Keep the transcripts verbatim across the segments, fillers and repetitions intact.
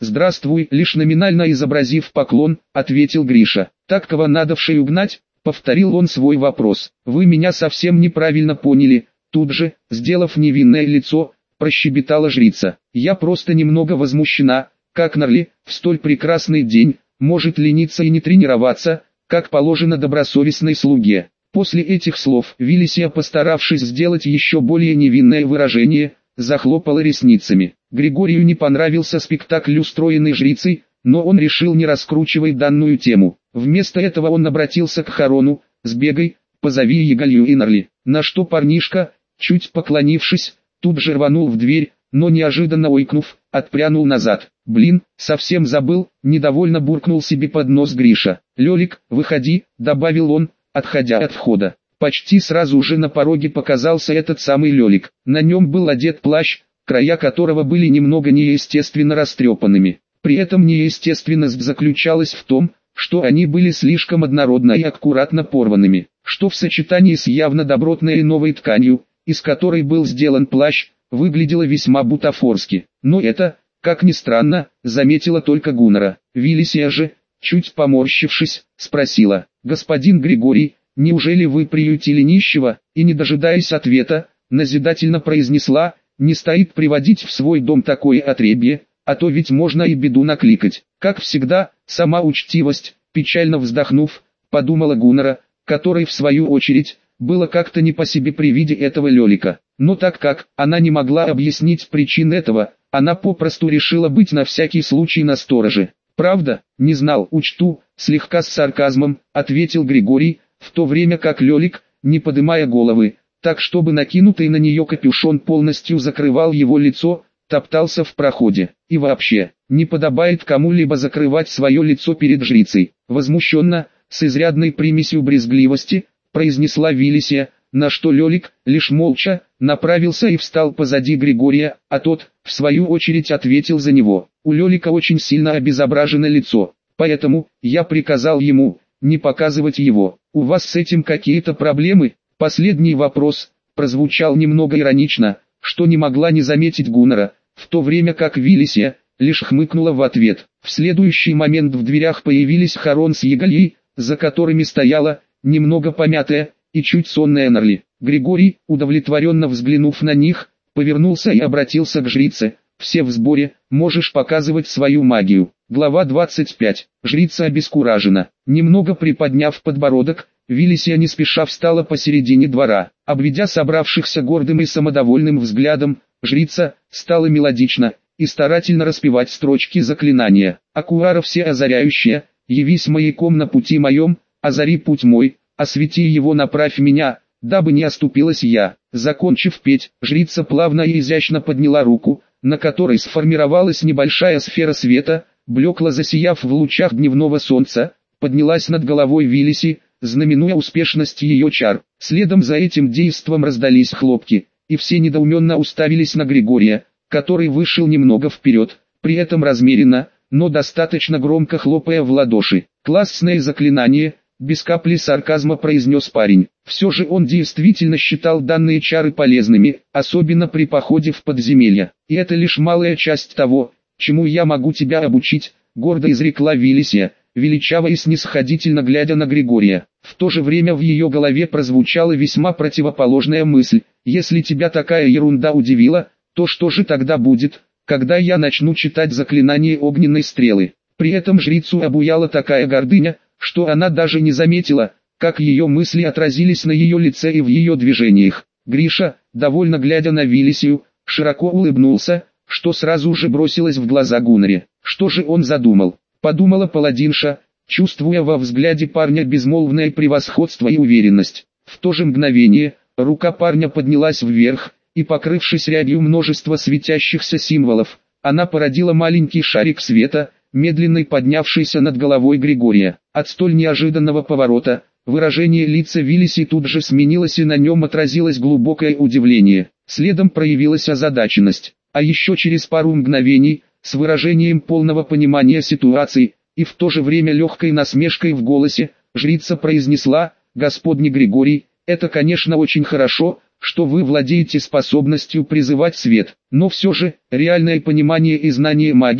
«Здравствуй», лишь номинально изобразив поклон, ответил Гриша. «Так кого надо в шею гнать?» — повторил он свой вопрос. «Вы меня совсем неправильно поняли», — тут же, сделав невинное лицо, прощебетала жрица. «Я просто немного возмущена, как Нарли, в столь прекрасный день, может лениться и не тренироваться, как положено добросовестной слуге». После этих слов Вилисия, постаравшись сделать еще более невинное выражение, захлопала ресницами. Григорию не понравился спектакль, устроенный жрицей, но он решил не раскручивать данную тему. Вместо этого он обратился к Харону: «Сбегай, позови Егалью и Нарли». На что парнишка, чуть поклонившись, тут же рванул в дверь, но неожиданно ойкнув, отпрянул назад. «Блин, совсем забыл», — недовольно буркнул себе под нос Гриша. «Лёлик, выходи», — добавил он, отходя от входа. Почти сразу же на пороге показался этот самый Лёлик. На нем был одет плащ, края которого были немного неестественно растрепанными. При этом неестественность заключалась в том, что они были слишком однородно и аккуратно порванными, что в сочетании с явно добротной новой тканью, из которой был сделан плащ, выглядело весьма бутафорски. Но это, как ни странно, заметила только Гуннара. Вилисия же, чуть поморщившись, спросила: «Господин Григорий, неужели вы приютили нищего?» И, не дожидаясь ответа, назидательно произнесла: «Не стоит приводить в свой дом такое отребье, а то ведь можно и беду накликать». Как всегда, сама учтивость, печально вздохнув, подумала Гуннара, которой в свою очередь было как-то не по себе при виде этого Лёлика. Но так как она не могла объяснить причин этого, она попросту решила быть на всякий случай настороже. «Правда, не знал, учту», — слегка с сарказмом ответил Григорий, в то время как Лёлик, не подымая головы, так чтобы накинутый на нее капюшон полностью закрывал его лицо, топтался в проходе. «И вообще, не подобает кому-либо закрывать свое лицо перед жрицей», — возмущенно, с изрядной примесью брезгливости, произнесла Вилисия, на что Лёлик, лишь молча, направился и встал позади Григория, а тот, в свою очередь, ответил за него. У Лёлика очень сильно обезображено лицо, поэтому я приказал ему не показывать его. «У вас с этим какие-то проблемы?» Последний вопрос прозвучал немного иронично, что не могла не заметить Гуннара, в то время как Вилисия лишь хмыкнула в ответ. В следующий момент в дверях появились Харон с Егальей, за которыми стояла, немного помятая и чуть сонная Нарли. Григорий, удовлетворенно взглянув на них, повернулся и обратился к жрице: «Все в сборе, можешь показывать свою магию». Глава двадцать пять. Жрица обескуражена. Немного приподняв подбородок, Вилисия не спеша встала посередине двора. Обведя собравшихся гордым и самодовольным взглядом, жрица стала мелодично и старательно распевать строчки заклинания. «Акуара всеозаряющая, явись маяком на пути моем, озари путь мой, освети его, направь меня, дабы не оступилась я». Закончив петь, жрица плавно и изящно подняла руку, на которой сформировалась небольшая сфера света, блекло засияв в лучах дневного солнца, поднялась над головой Вилиси, знаменуя успешность ее чар. Следом за этим действом раздались хлопки, и все недоуменно уставились на Григория, который вышел немного вперед, при этом размеренно, но достаточно громко хлопая в ладоши. «Классное заклинание», — без капли сарказма произнес парень. Все же он действительно считал данные чары полезными, особенно при походе в подземелья. «И это лишь малая часть того, чему я могу тебя обучить», — гордо изрекла Вилисия, величаво и снисходительно глядя на Григория. В то же время в ее голове прозвучала весьма противоположная мысль: «Если тебя такая ерунда удивила, то что же тогда будет, когда я начну читать заклинание огненной стрелы?» При этом жрицу обуяла такая гордыня, что она даже не заметила, как ее мысли отразились на ее лице и в ее движениях. Гриша, довольно глядя на Вилисию, широко улыбнулся, что сразу же бросилось в глаза Гуннаре. Что же он задумал? Подумала паладинша, чувствуя во взгляде парня безмолвное превосходство и уверенность. В то же мгновение, рука парня поднялась вверх, и, покрывшись рябью множества светящихся символов, она породила маленький шарик света, медленно поднявшийся над головой Григория. От столь неожиданного поворота, выражение лица Вилиси тут же сменилось, и на нем отразилось глубокое удивление. Следом проявилась озадаченность. А еще через пару мгновений, с выражением полного понимания ситуации, и в то же время легкой насмешкой в голосе, жрица произнесла: «Господний Григорий, это, конечно, очень хорошо, что вы владеете способностью призывать свет, но все же, реальное понимание и знание магии,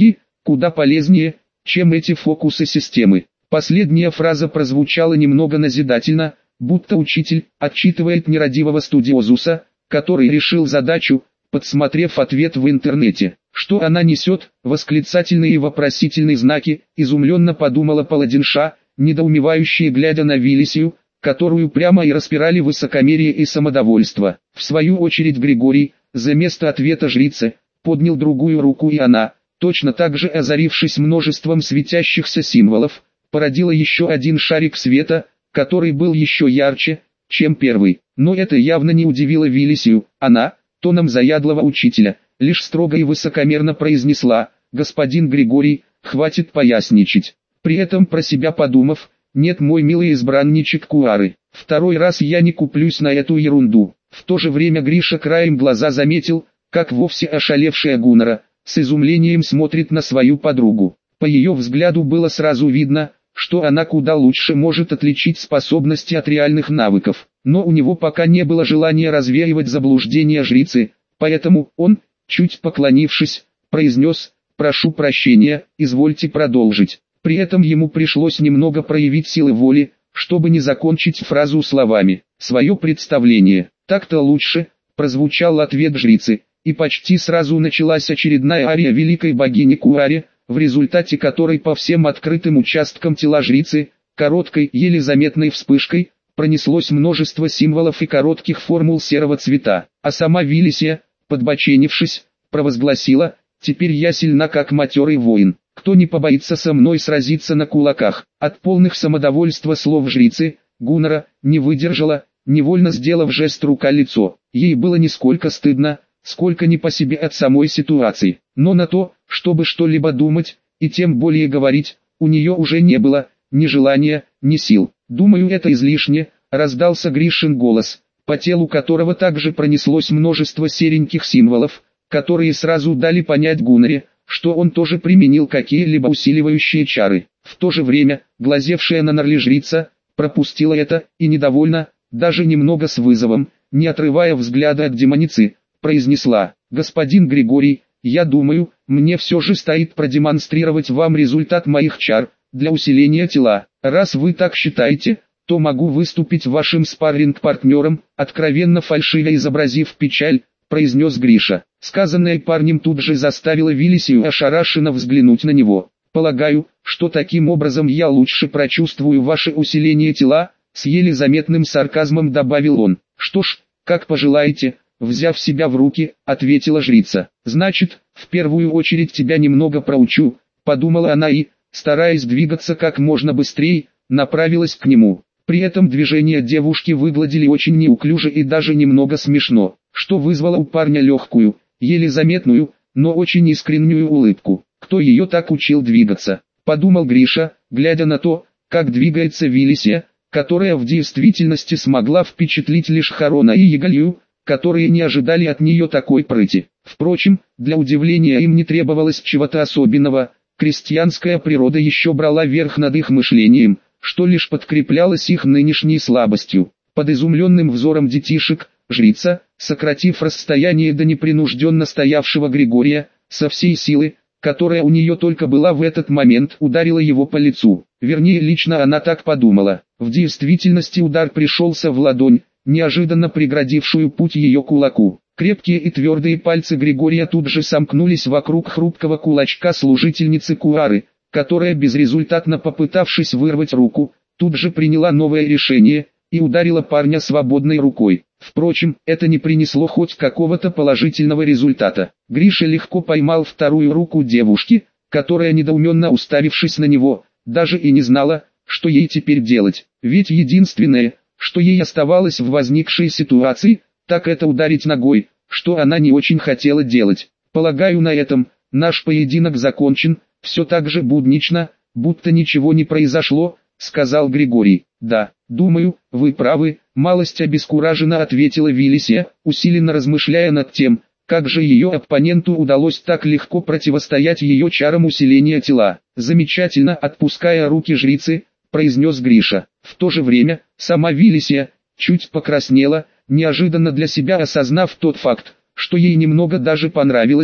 куда полезнее, чем эти фокусы системы. Последняя фраза прозвучала немного назидательно, будто учитель отчитывает нерадивого студиозуса, который решил задачу, подсмотрев ответ в интернете. Что она несет, восклицательные и вопросительные знаки, изумленно подумала паладинша, недоумевающая глядя на Вилисию, которую прямо и распирали высокомерие и самодовольство. В свою очередь Григорий, за место ответа жрицы, поднял другую руку, и она, точно так же озарившись множеством светящихся символов, породила еще один шарик света, который был еще ярче, чем первый. Но это явно не удивило Вилисию. Она, тоном заядлого учителя, лишь строго и высокомерно произнесла: «Господин Григорий, хватит поясничать». При этом про себя подумав: «Нет, мой милый избранничек Куары, второй раз я не куплюсь на эту ерунду». В то же время Гриша краем глаза заметил, как вовсе ошалевшая Гуннара, с изумлением смотрит на свою подругу. По ее взгляду было сразу видно, что она куда лучше может отличить способности от реальных навыков. Но у него пока не было желания развеивать заблуждения жрицы, поэтому он, чуть поклонившись, произнес: «Прошу прощения, извольте продолжить». При этом ему пришлось немного проявить силы воли, чтобы не закончить фразу словами «свое представление». «Так-то лучше», прозвучал ответ жрицы, и почти сразу началась очередная ария великой богини Куари, в результате которой по всем открытым участкам тела жрицы, короткой, еле заметной вспышкой, пронеслось множество символов и коротких формул серого цвета, а сама Вилисия, подбоченившись, провозгласила: «Теперь я сильна как матерый воин. Кто не побоится со мной сразиться на кулаках?» От полных самодовольства слов жрицы, Гуннара не выдержала, невольно сделав жест рука-лицо. Ей было не сколько стыдно, сколько не по себе от самой ситуации. Но на то, чтобы что-либо думать, и тем более говорить, у нее уже не было ни желания, ни сил. «Думаю, это излишне», — раздался Гришин голос, по телу которого также пронеслось множество сереньких символов, которые сразу дали понять Гуннаре, что он тоже применил какие-либо усиливающие чары. В то же время, глазевшая на Нарли жрица, пропустила это, и недовольно, даже немного с вызовом, не отрывая взгляда от демоницы, произнесла: «Господин Григорий, я думаю, мне все же стоит продемонстрировать вам результат моих чар, для усиления тела. Раз вы так считаете, то могу выступить вашим спарринг-партнером», откровенно фальшиво изобразив печаль, произнес Гриша. Сказанное парнем тут же заставило Вилисию ошарашенно взглянуть на него. «Полагаю, что таким образом я лучше прочувствую ваше усиление тела», с еле заметным сарказмом добавил он. «Что ж, как пожелаете», взяв себя в руки, ответила жрица. «Значит, в первую очередь тебя немного проучу», подумала она и, стараясь двигаться как можно быстрее, направилась к нему. При этом движения девушки выглядели очень неуклюже и даже немного смешно, что вызвало у парня легкую, еле заметную, но очень искреннюю улыбку. «Кто ее так учил двигаться?» – подумал Гриша, глядя на то, как двигается Вилисия, которая в действительности смогла впечатлить лишь Харона и Ягалью, которые не ожидали от нее такой прыти. Впрочем, для удивления им не требовалось чего-то особенного, крестьянская природа еще брала верх над их мышлением, что лишь подкреплялось их нынешней слабостью. Под изумленным взором детишек, жрица, сократив расстояние до непринужденно стоявшего Григория, со всей силы, которая у нее только была в этот момент, ударила его по лицу. Вернее, лично она так подумала. В действительности удар пришелся в ладонь, неожиданно преградившую путь ее кулаку. Крепкие и твердые пальцы Григория тут же сомкнулись вокруг хрупкого кулачка служительницы Куары, которая, безрезультатно попытавшись вырвать руку, тут же приняла новое решение и ударила парня свободной рукой. Впрочем, это не принесло хоть какого-то положительного результата. Гриша легко поймал вторую руку девушки, которая, недоуменно уставившись на него, даже и не знала, что ей теперь делать. Ведь единственное, что ей оставалось в возникшей ситуации, так это ударить ногой, что она не очень хотела делать. «Полагаю, на этом наш поединок закончен», все так же буднично, будто ничего не произошло, сказал Григорий. «Да, думаю, вы правы», малость обескураженно ответила Вилисия, усиленно размышляя над тем, как же ее оппоненту удалось так легко противостоять ее чарам усиления тела. «Замечательно», отпуская руки жрицы, произнес Гриша. В то же время, сама Вилисия, чуть покраснела, неожиданно для себя осознав тот факт, что ей немного даже понравилось,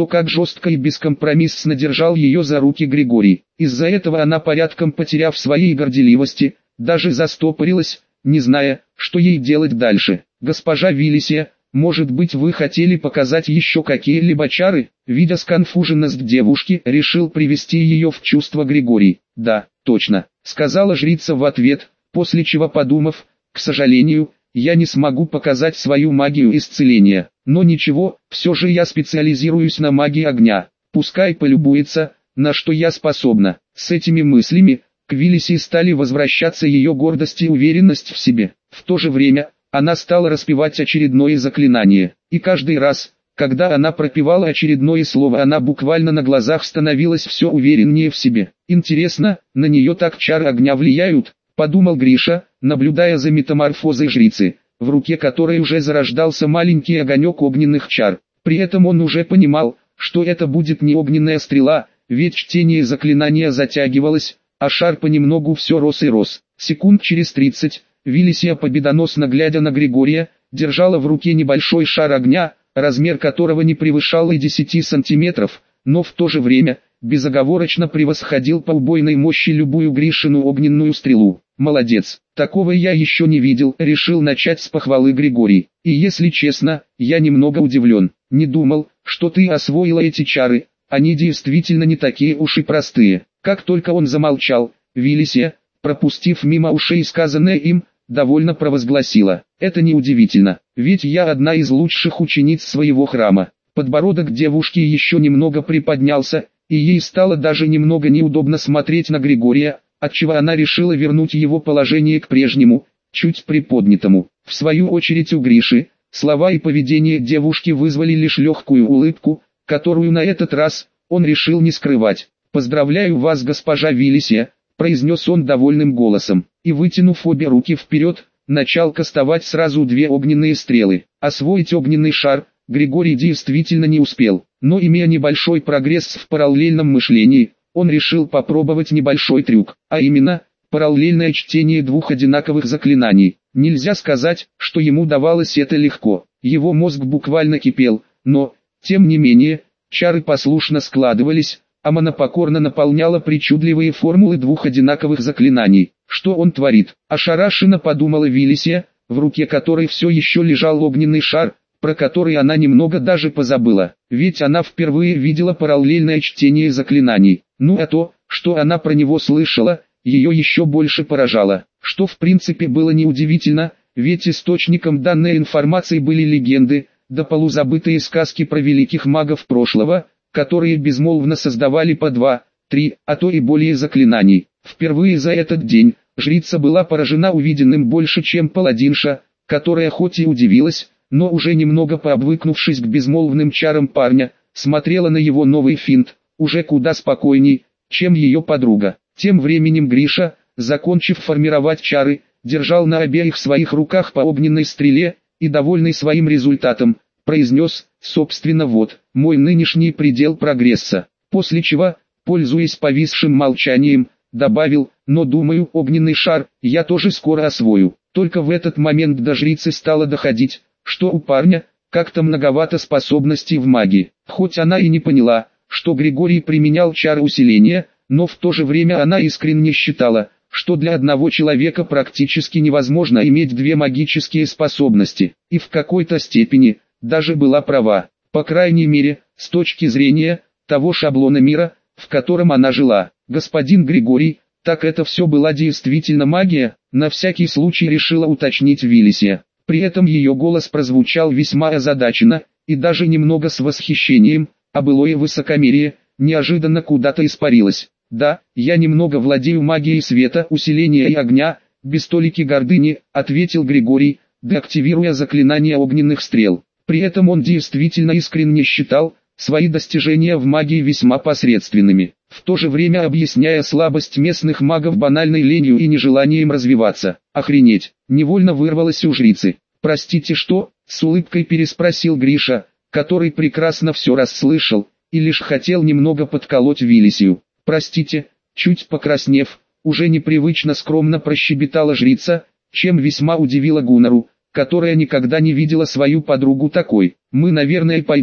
то как жестко и бескомпромиссно держал ее за руки Григорий. Из-за этого она, порядком потеряв своей горделивости, даже застопорилась, не зная, что ей делать дальше. «Госпожа Вилисия, может быть, вы хотели показать еще какие-либо чары?» Видя сконфуженность девушки, решил привести ее в чувство Григорий. «Да, точно», — сказала жрица в ответ, после чего, подумав, «к сожалению, я не смогу показать свою магию исцеления. Но ничего, все же я специализируюсь на магии огня. Пускай полюбуется, на что я способна». С этими мыслями к Вилисии стали возвращаться ее гордость и уверенность в себе. В то же время она стала распевать очередное заклинание, и каждый раз, когда она пропевала очередное слово, она буквально на глазах становилась все увереннее в себе. «Интересно, на нее так чары огня влияют?» — подумал Гриша, наблюдая за метаморфозой жрицы, в руке которой уже зарождался маленький огонек огненных чар. При этом он уже понимал, что это будет не огненная стрела, ведь чтение заклинания затягивалось, а шар понемногу все рос и рос. Секунд через тридцать, Вилисия, победоносно глядя на Григория, держала в руке небольшой шар огня, размер которого не превышал и десяти сантиметров, но в то же время безоговорочно превосходил по убойной мощи любую Гришину огненную стрелу. «Молодец, такого я еще не видел», — решил начать с похвалы Григорий. «И если честно, я немного удивлен. Не думал, что ты освоила эти чары, они действительно не такие уж и простые». Как только он замолчал, Вилисия, пропустив мимо ушей сказанное им, довольно провозгласила: «Это неудивительно, ведь я одна из лучших учениц своего храма». Подбородок девушки еще немного приподнялся, и ей стало даже немного неудобно смотреть на Григория, отчего она решила вернуть его положение к прежнему, чуть приподнятому. В свою очередь у Гриши, слова и поведение девушки вызвали лишь легкую улыбку, которую на этот раз он решил не скрывать. «Поздравляю вас, госпожа Вилисия», — произнес он довольным голосом, и, вытянув обе руки вперед, начал кастовать сразу две огненные стрелы. Освоить огненный шар Григорий действительно не успел, но, имея небольшой прогресс в параллельном мышлении, он решил попробовать небольшой трюк, а именно, параллельное чтение двух одинаковых заклинаний. Нельзя сказать, что ему давалось это легко, его мозг буквально кипел, но, тем не менее, чары послушно складывались, а мана покорно наполняла причудливые формулы двух одинаковых заклинаний. Что он творит? Ошарашенно подумала Вилисия, в руке которой все еще лежал огненный шар, про который она немного даже позабыла, ведь она впервые видела параллельное чтение заклинаний. Ну а то, что она про него слышала, ее еще больше поражало, что в принципе было неудивительно, ведь источником данной информации были легенды, да полузабытые сказки про великих магов прошлого, которые безмолвно создавали по два, три, а то и более заклинаний. Впервые за этот день, жрица была поражена увиденным больше, чем паладинша, которая хоть и удивилась, но уже немного пообвыкнувшись к безмолвным чарам парня, смотрела на его новый финт, уже куда спокойней, чем ее подруга. Тем временем Гриша, закончив формировать чары, держал на обеих своих руках по огненной стреле, и, довольный своим результатом, произнес: «Собственно вот, мой нынешний предел прогресса», после чего, пользуясь повисшим молчанием, добавил: «но думаю, огненный шар я тоже скоро освою». Только в этот момент до жрицы стало доходить, что у парня как-то многовато способностей в магии. Хоть она и не поняла, что Григорий применял чары усиления, но в то же время она искренне считала, что для одного человека практически невозможно иметь две магические способности, и в какой-то степени даже была права, по крайней мере, с точки зрения того шаблона мира, в котором она жила. «Господин Григорий, так это все была действительно магия?» — на всякий случай решила уточнить Вилисия. При этом ее голос прозвучал весьма озадаченно, и даже немного с восхищением, а былое высокомерие неожиданно куда-то испарилось. «Да, я немного владею магией света, усиления и огня», — без толики гордыни, ответил Григорий, деактивируя заклинание огненных стрел. При этом он действительно искренне считал свои достижения в магии весьма посредственными, в то же время объясняя слабость местных магов банальной ленью и нежеланием развиваться. «Охренеть!» — невольно вырвалось у жрицы. «Простите, что?» — с улыбкой переспросил Гриша, который прекрасно все расслышал, и лишь хотел немного подколоть Вилисию. «Простите», чуть покраснев, уже непривычно скромно прощебетала жрица, чем весьма удивила Гуннару, которая никогда не видела свою подругу такой. «Мы, наверное, пойдем»,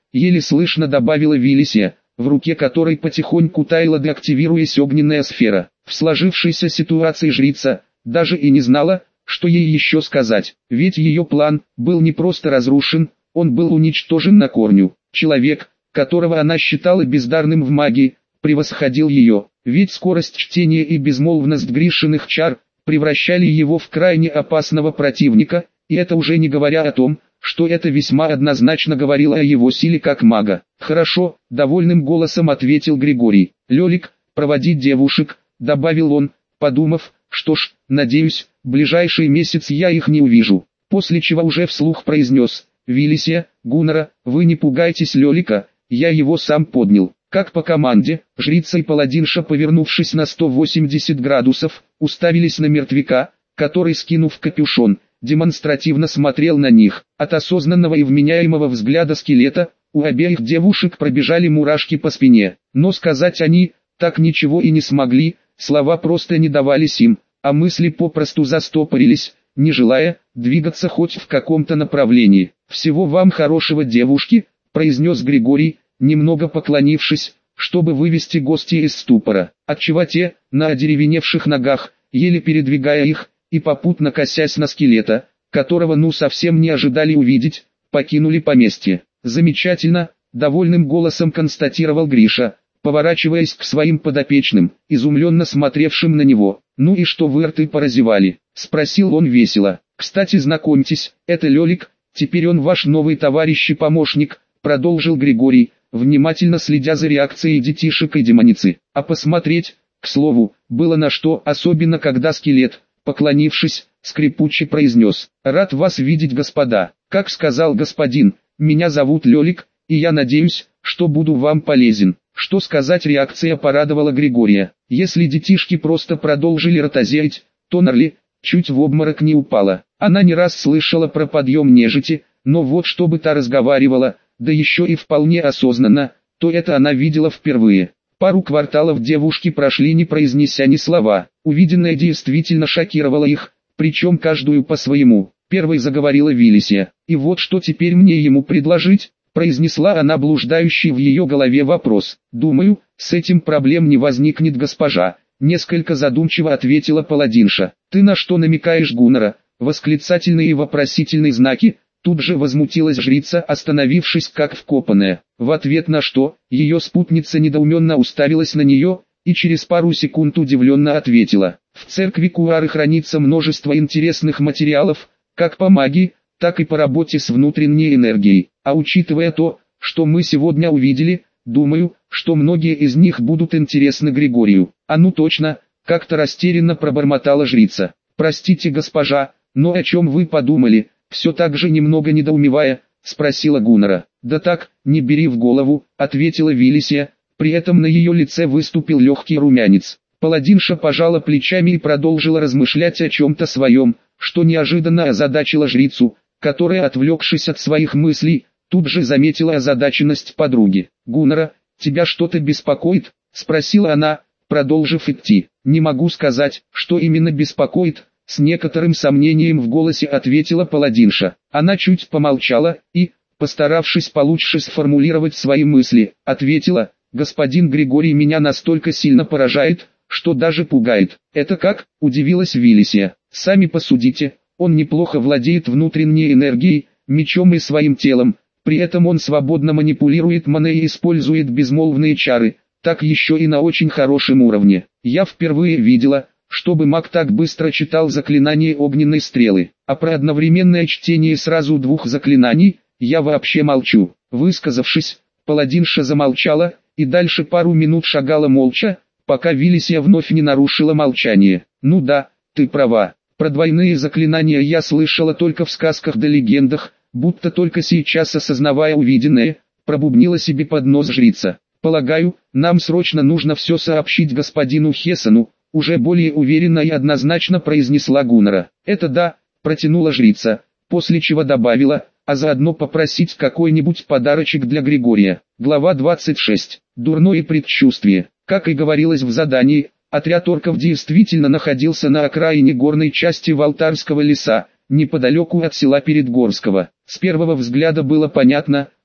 еле слышно добавила Вилисия, в руке которой потихоньку таяла деактивируясь огненная сфера. В сложившейся ситуации жрица даже и не знала, что ей еще сказать, ведь ее план был не просто разрушен, он был уничтожен на корню. Человек, которого она считала бездарным в магии, превосходил ее, ведь скорость чтения и безмолвность Гришиных чар превращали его в крайне опасного противника, и это уже не говоря о том, что это весьма однозначно говорило о его силе как мага. «Хорошо», — довольным голосом ответил Григорий. «Лёлик, проводи девушек», — добавил он, подумав, что ж, надеюсь, в ближайший месяц я их не увижу. После чего уже вслух произнес: «Вилисия, Гуннера, вы не пугайтесь Лёлика, я его сам поднял». Как по команде, жрица и паладинша, повернувшись на сто восемьдесят градусов, уставились на мертвяка, который, скинув капюшон, демонстративно смотрел на них. От осознанного и вменяемого взгляда скелета, у обеих девушек пробежали мурашки по спине, но сказать они так ничего и не смогли, слова просто не давались им, а мысли попросту застопорились, не желая двигаться хоть в каком-то направлении. «Всего вам хорошего, девушки», — произнес Григорий, немного поклонившись, чтобы вывести гостей из ступора, отчего те, на одеревеневших ногах, еле передвигая их, и попутно косясь на скелета, которого ну совсем не ожидали увидеть, покинули поместье. «Замечательно», — довольным голосом констатировал Гриша, поворачиваясь к своим подопечным, изумленно смотревшим на него. «Ну и что вы рты поразевали?» — спросил он весело. «Кстати, знакомьтесь, это Лёлик, теперь он ваш новый товарищ и помощник», — продолжил Григорий, внимательно следя за реакцией детишек и демоницы. А посмотреть, к слову, было на что, особенно когда скелет, поклонившись, скрипуче произнес: «Рад вас видеть, господа. Как сказал господин, меня зовут Лёлик, и я надеюсь, что буду вам полезен». Что сказать, реакция порадовала Григория. Если детишки просто продолжили ротозеять, то Нарли чуть в обморок не упала. Она не раз слышала про подъем нежити, но вот чтобы та разговаривала, да еще и вполне осознанно, то это она видела впервые. Пару кварталов девушки прошли, не произнеся ни слова. Увиденное действительно шокировало их, причем каждую по-своему. Первой заговорила Вилисия. «И вот что теперь мне ему предложить?» — произнесла она блуждающий в ее голове вопрос. «Думаю, с этим проблем не возникнет, госпожа», — несколько задумчиво ответила паладинша. «Ты на что намекаешь, Гуннера?» Восклицательные и вопросительные знаки. Тут же возмутилась жрица, остановившись как вкопанная. В ответ на что, ее спутница недоуменно уставилась на нее, и через пару секунд удивленно ответила: «В церкви Куары хранится множество интересных материалов, как по магии, так и по работе с внутренней энергией. А учитывая то, что мы сегодня увидели, думаю, что многие из них будут интересны Григорию». «А ну точно», — как-то растерянно пробормотала жрица. «Простите, госпожа, но о чем вы подумали?» Все так же немного недоумевая, спросила Гуннера. «Да так, не бери в голову», — ответила Вилисия, при этом на ее лице выступил легкий румянец. Паладинша пожала плечами и продолжила размышлять о чем-то своем, что неожиданно озадачило жрицу, которая, отвлекшись от своих мыслей, тут же заметила озадаченность подруги. «Гуннера, тебя что-то беспокоит?» — спросила она, продолжив идти. «Не могу сказать, что именно беспокоит», — с некоторым сомнением в голосе ответила паладинша. Она чуть помолчала и, постаравшись получше сформулировать свои мысли, ответила: «Господин Григорий меня настолько сильно поражает, что даже пугает». «Это как?» – удивилась Вилисия. «Сами посудите, он неплохо владеет внутренней энергией, мечом и своим телом, при этом он свободно манипулирует маной и использует безмолвные чары, так еще и на очень хорошем уровне. Я впервые видела, чтобы маг так быстро читал заклинание огненной стрелы, а про одновременное чтение сразу двух заклинаний я вообще молчу». Высказавшись, паладинша замолчала, и дальше пару минут шагала молча, пока Вилисия вновь не нарушила молчание. «Ну да, ты права, про двойные заклинания я слышала только в сказках да легендах», будто только сейчас осознавая увиденное, пробубнила себе под нос жрица. «Полагаю, нам срочно нужно все сообщить господину Хессену», уже более уверенно и однозначно произнесла Гуннера. «Это да», протянула жрица, после чего добавила: «а заодно попросить какой-нибудь подарочек для Григория». Глава двадцать шесть. Дурное предчувствие. Как и говорилось в задании, отряд орков действительно находился на окраине горной части Валтарского леса, неподалеку от села Передгорского. С первого взгляда было понятно,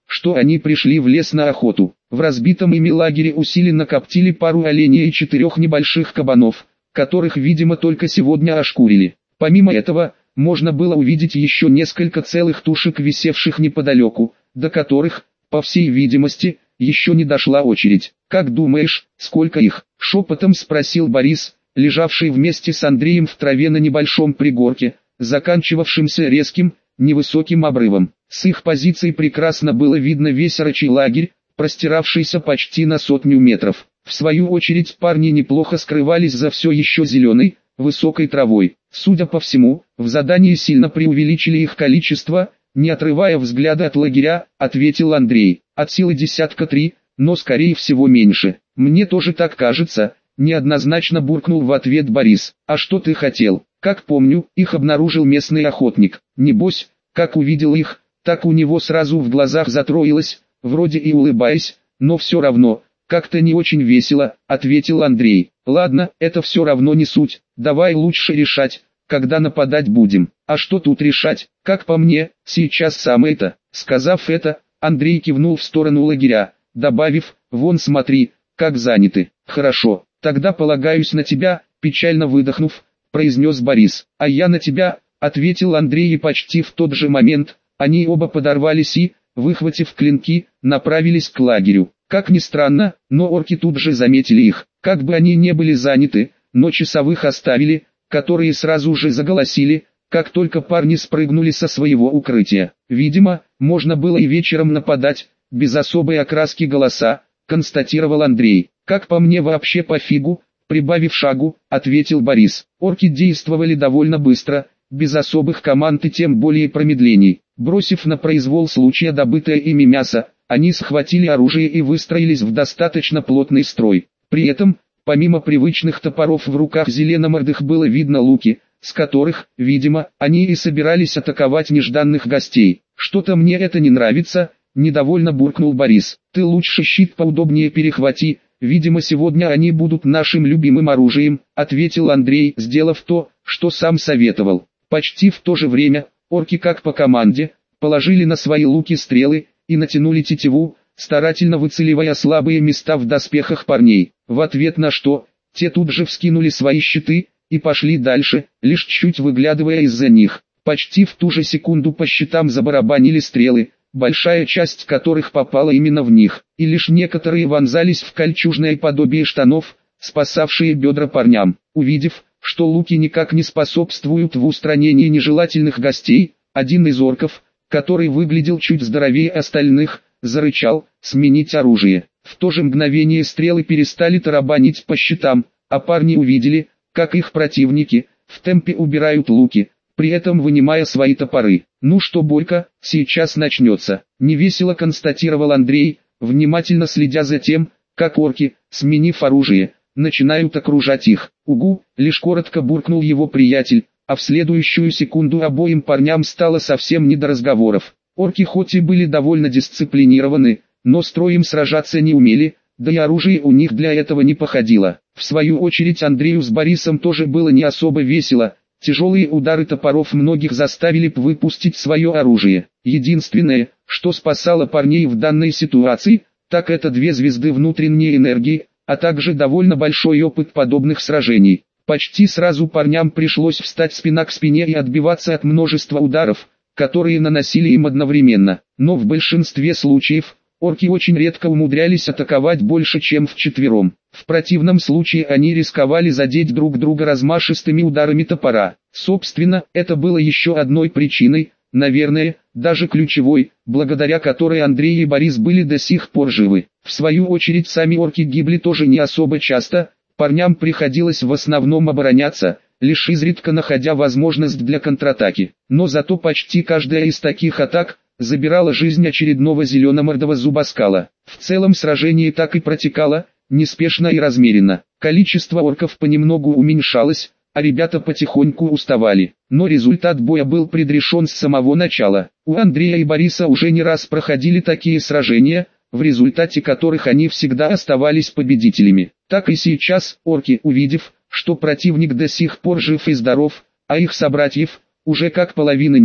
что они пришли в лес на охоту. В разбитом ими лагере усиленно коптили пару оленей и четырех небольших кабанов, которых, видимо, только сегодня ошкурили. Помимо этого, можно было увидеть еще несколько целых тушек, висевших неподалеку, до которых, по всей видимости, еще не дошла очередь. «Как думаешь, сколько их?» — шепотом спросил Борис, лежавший вместе с Андреем в траве на небольшом пригорке, заканчивавшимся резким, невысоким обрывом. С их позиций прекрасно было видно весь орочий лагерь, простиравшийся почти на сотню метров. В свою очередь парни неплохо скрывались за все еще зеленой, высокой травой. Судя по всему, в задании сильно преувеличили их количество, не отрывая взгляда от лагеря, ответил Андрей. От силы десятка три, но скорее всего меньше. Мне тоже так кажется, неоднозначно буркнул в ответ Борис. А что ты хотел? Как помню, их обнаружил местный охотник. Небось, как увидел их, так у него сразу в глазах затроилось, вроде и улыбаясь, но все равно, как-то не очень весело, ответил Андрей. Ладно, это все равно не суть, давай лучше решать, когда нападать будем. А что тут решать, как по мне, сейчас самое-то. Сказав это, Андрей кивнул в сторону лагеря, добавив, вон смотри, как заняты. Хорошо, тогда полагаюсь на тебя, печально выдохнув, произнес Борис. А я на тебя, ответил Андрей, и почти в тот же момент, они оба подорвались и, выхватив клинки, направились к лагерю. Как ни странно, но орки тут же заметили их. Как бы они не были заняты, но часовых оставили, которые сразу же заголосили, как только парни спрыгнули со своего укрытия. Видимо, можно было и вечером нападать, без особой окраски голоса, констатировал Андрей. Как по мне, вообще пофигу, прибавив шагу, ответил Борис. Орки действовали довольно быстро, без особых команд и тем более промедлений. Бросив на произвол случая добытое ими мясо, они схватили оружие и выстроились в достаточно плотный строй. При этом, помимо привычных топоров в руках зеленомордых было видно луки, с которых, видимо, они и собирались атаковать нежданных гостей. «Что-то мне это не нравится», — недовольно буркнул Борис. «Ты лучше щит поудобнее перехвати, видимо сегодня они будут нашим любимым оружием», — ответил Андрей, сделав то, что сам советовал. Почти в то же время, орки как по команде, положили на свои луки стрелы и натянули тетиву, старательно выцеливая слабые места в доспехах парней. В ответ на что, те тут же вскинули свои щиты и пошли дальше, лишь чуть выглядывая из-за них. Почти в ту же секунду по щитам забарабанили стрелы, большая часть которых попала именно в них, и лишь некоторые вонзались в кольчужное подобие штанов, спасавшие бедра парням. Увидев, что луки никак не способствуют в устранении нежелательных гостей, один из орков, который выглядел чуть здоровее остальных, зарычал «сменить оружие». В то же мгновение стрелы перестали тарабанить по щитам, а парни увидели, как их противники, в темпе убирают луки, при этом вынимая свои топоры. «Ну что, Борька, сейчас начнется», — невесело констатировал Андрей, внимательно следя за тем, как орки, сменив оружие, начинают окружать их. «Угу», — лишь коротко буркнул его приятель, а в следующую секунду обоим парням стало совсем не до разговоров. Орки хоть и были довольно дисциплинированы, но строем сражаться не умели, да и оружие у них для этого не походило. В свою очередь Андрею с Борисом тоже было не особо весело, тяжелые удары топоров многих заставили выпустить свое оружие. Единственное, что спасало парней в данной ситуации, так это две звезды внутренней энергии, а также довольно большой опыт подобных сражений. Почти сразу парням пришлось встать спина к спине и отбиваться от множества ударов, которые наносили им одновременно. Но в большинстве случаев, орки очень редко умудрялись атаковать больше, чем вчетвером. В противном случае они рисковали задеть друг друга размашистыми ударами топора. Собственно, это было еще одной причиной, наверное, даже ключевой, благодаря которой Андрей и Борис были до сих пор живы. В свою очередь сами орки гибли тоже не особо часто, парням приходилось в основном обороняться, лишь изредка находя возможность для контратаки. Но зато почти каждая из таких атак забирала жизнь очередного зеленомордого зубоскала. В целом сражение так и протекало, неспешно и размеренно. Количество орков понемногу уменьшалось, а ребята потихоньку уставали. Но результат боя был предрешен с самого начала. У Андрея и Бориса уже не раз проходили такие сражения, в результате которых они всегда оставались победителями. Так и сейчас, орки, увидев, что противник до сих пор жив и здоров, а их собратьев, уже как половины нет,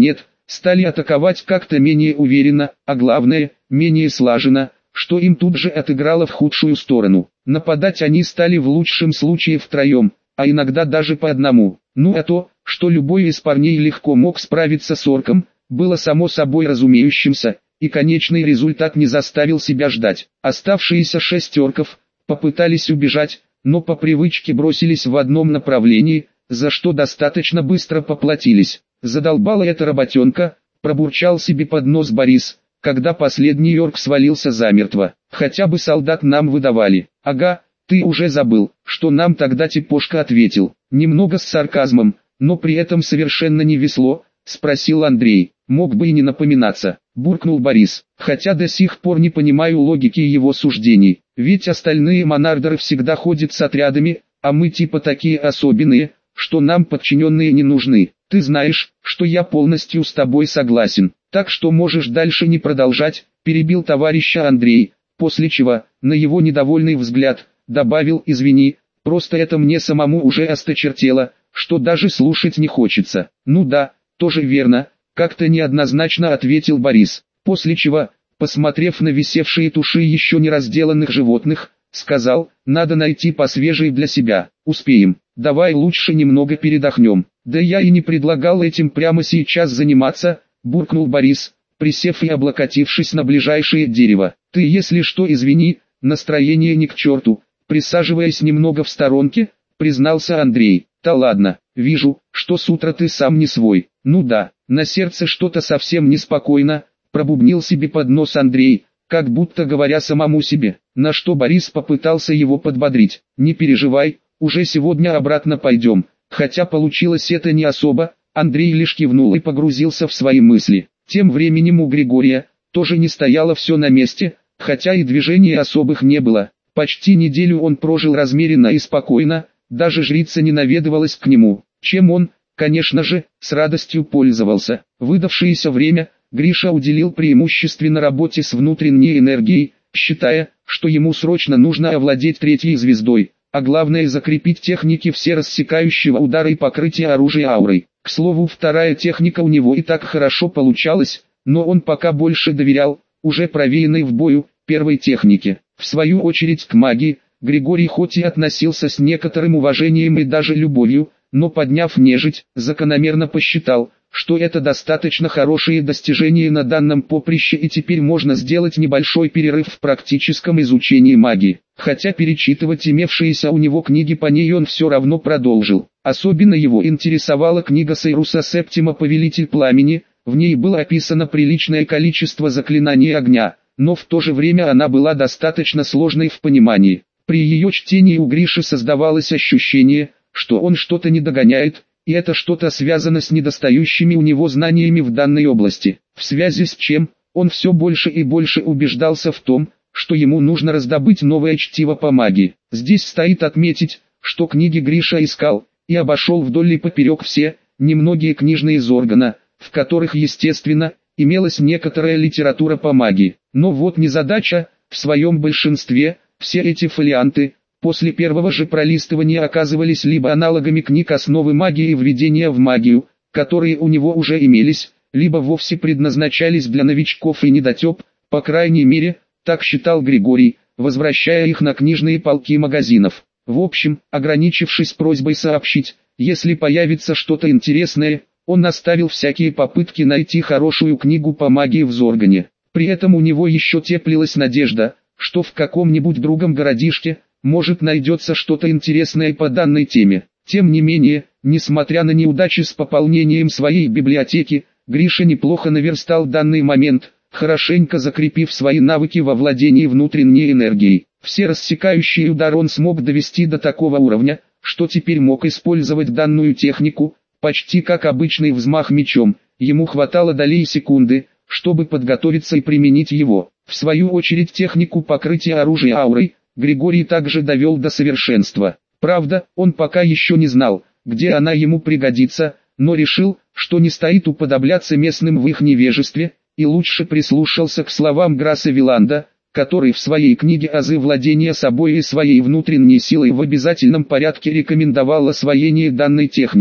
стали атаковать как-то менее уверенно, а главное, менее слаженно, что им тут же отыграло в худшую сторону. Нападать они стали в лучшем случае втроем, а иногда даже по одному. Ну а то, что любой из парней легко мог справиться с орком, было само собой разумеющимся, и конечный результат не заставил себя ждать. Оставшиеся шесть орков попытались убежать, но по привычке бросились в одном направлении, за что достаточно быстро поплатились. «Задолбала эта работенка», пробурчал себе под нос Борис, когда последний орк свалился замертво. «Хотя бы солдат нам выдавали». «Ага, ты уже забыл, что нам тогда Типошка ответил». Немного с сарказмом, но при этом совершенно не весело, спросил Андрей. «Мог бы и не напоминаться», буркнул Борис, хотя до сих пор не понимаю логики его суждений. Ведь остальные монардеры всегда ходят с отрядами, а мы типа такие особенные, что нам подчиненные не нужны. Ты знаешь, что я полностью с тобой согласен, так что можешь дальше не продолжать, перебил товарища Андрей, после чего, на его недовольный взгляд, добавил: «Извини, просто это мне самому уже осточертело, что даже слушать не хочется». «Ну да, тоже верно», как-то неоднозначно ответил Борис, после чего, посмотрев на висевшие туши еще не разделанных животных, сказал: «Надо найти посвежее для себя. Успеем. Давай лучше немного передохнем». «Да я и не предлагал этим прямо сейчас заниматься», буркнул Борис, присев и облокотившись на ближайшее дерево. «Ты, если что, извини, настроение ни к черту», присаживаясь немного в сторонке, признался Андрей. «Да ладно, вижу, что с утра ты сам не свой». «Ну да, на сердце что-то совсем неспокойно», пробубнил себе под нос Андрей, как будто говоря самому себе, на что Борис попытался его подбодрить. «Не переживай, уже сегодня обратно пойдем». Хотя получилось это не особо, Андрей лишь кивнул и погрузился в свои мысли. Тем временем у Григория тоже не стояло все на месте, хотя и движений особых не было. Почти неделю он прожил размеренно и спокойно, даже жрица не наведывалась к нему, чем он, конечно же, с радостью пользовался. Выдавшееся время Гриша уделил преимущественно работе с внутренней энергией, считая, что ему срочно нужно овладеть третьей звездой, а главное закрепить техники всерассекающего удара и покрытия оружия аурой. К слову, вторая техника у него и так хорошо получалась, но он пока больше доверял, уже проверенной в бою, первой технике. В свою очередь к магии, Григорий хоть и относился с некоторым уважением и даже любовью, но подняв нежить, закономерно посчитал, что это достаточно хорошие достижения на данном поприще и теперь можно сделать небольшой перерыв в практическом изучении магии. Хотя перечитывать имевшиеся у него книги по ней он все равно продолжил. Особенно его интересовала книга Сейруса Септима «Повелитель пламени», в ней было описано приличное количество заклинаний огня, но в то же время она была достаточно сложной в понимании. При ее чтении у Гриши создавалось ощущение, что он что-то не догоняет, и это что-то связано с недостающими у него знаниями в данной области, в связи с чем он все больше и больше убеждался в том, что ему нужно раздобыть новое чтиво по магии. Здесь стоит отметить, что книги Гриша искал, и обошел вдоль и поперек все, немногие книжные из органа, в которых, естественно, имелась некоторая литература по магии. Но вот незадача, в своем большинстве, все эти фолианты, после первого же пролистывания оказывались либо аналогами книг «Основы магии» и «Введение в магию», которые у него уже имелись, либо вовсе предназначались для новичков и недотеп, по крайней мере, так считал Григорий, возвращая их на книжные полки магазинов. В общем, ограничившись просьбой сообщить, если появится что-то интересное, он оставил всякие попытки найти хорошую книгу по магии в Зоргане. При этом у него еще теплилась надежда, что в каком-нибудь другом городишке, может, найдется что-то интересное по данной теме. Тем не менее, несмотря на неудачи с пополнением своей библиотеки, Гриша неплохо наверстал данный момент, хорошенько закрепив свои навыки во владении внутренней энергией. Все рассекающий удар он смог довести до такого уровня, что теперь мог использовать данную технику, почти как обычный взмах мечом. Ему хватало долей секунды, чтобы подготовиться и применить его. В свою очередь технику покрытия оружия аурой Григорий также довел до совершенства. Правда, он пока еще не знал, где она ему пригодится, но решил, что не стоит уподобляться местным в их невежестве, и лучше прислушался к словам Граса Виланда, который в своей книге «Азы владения собой и своей внутренней силой» в обязательном порядке рекомендовал освоение данной техники.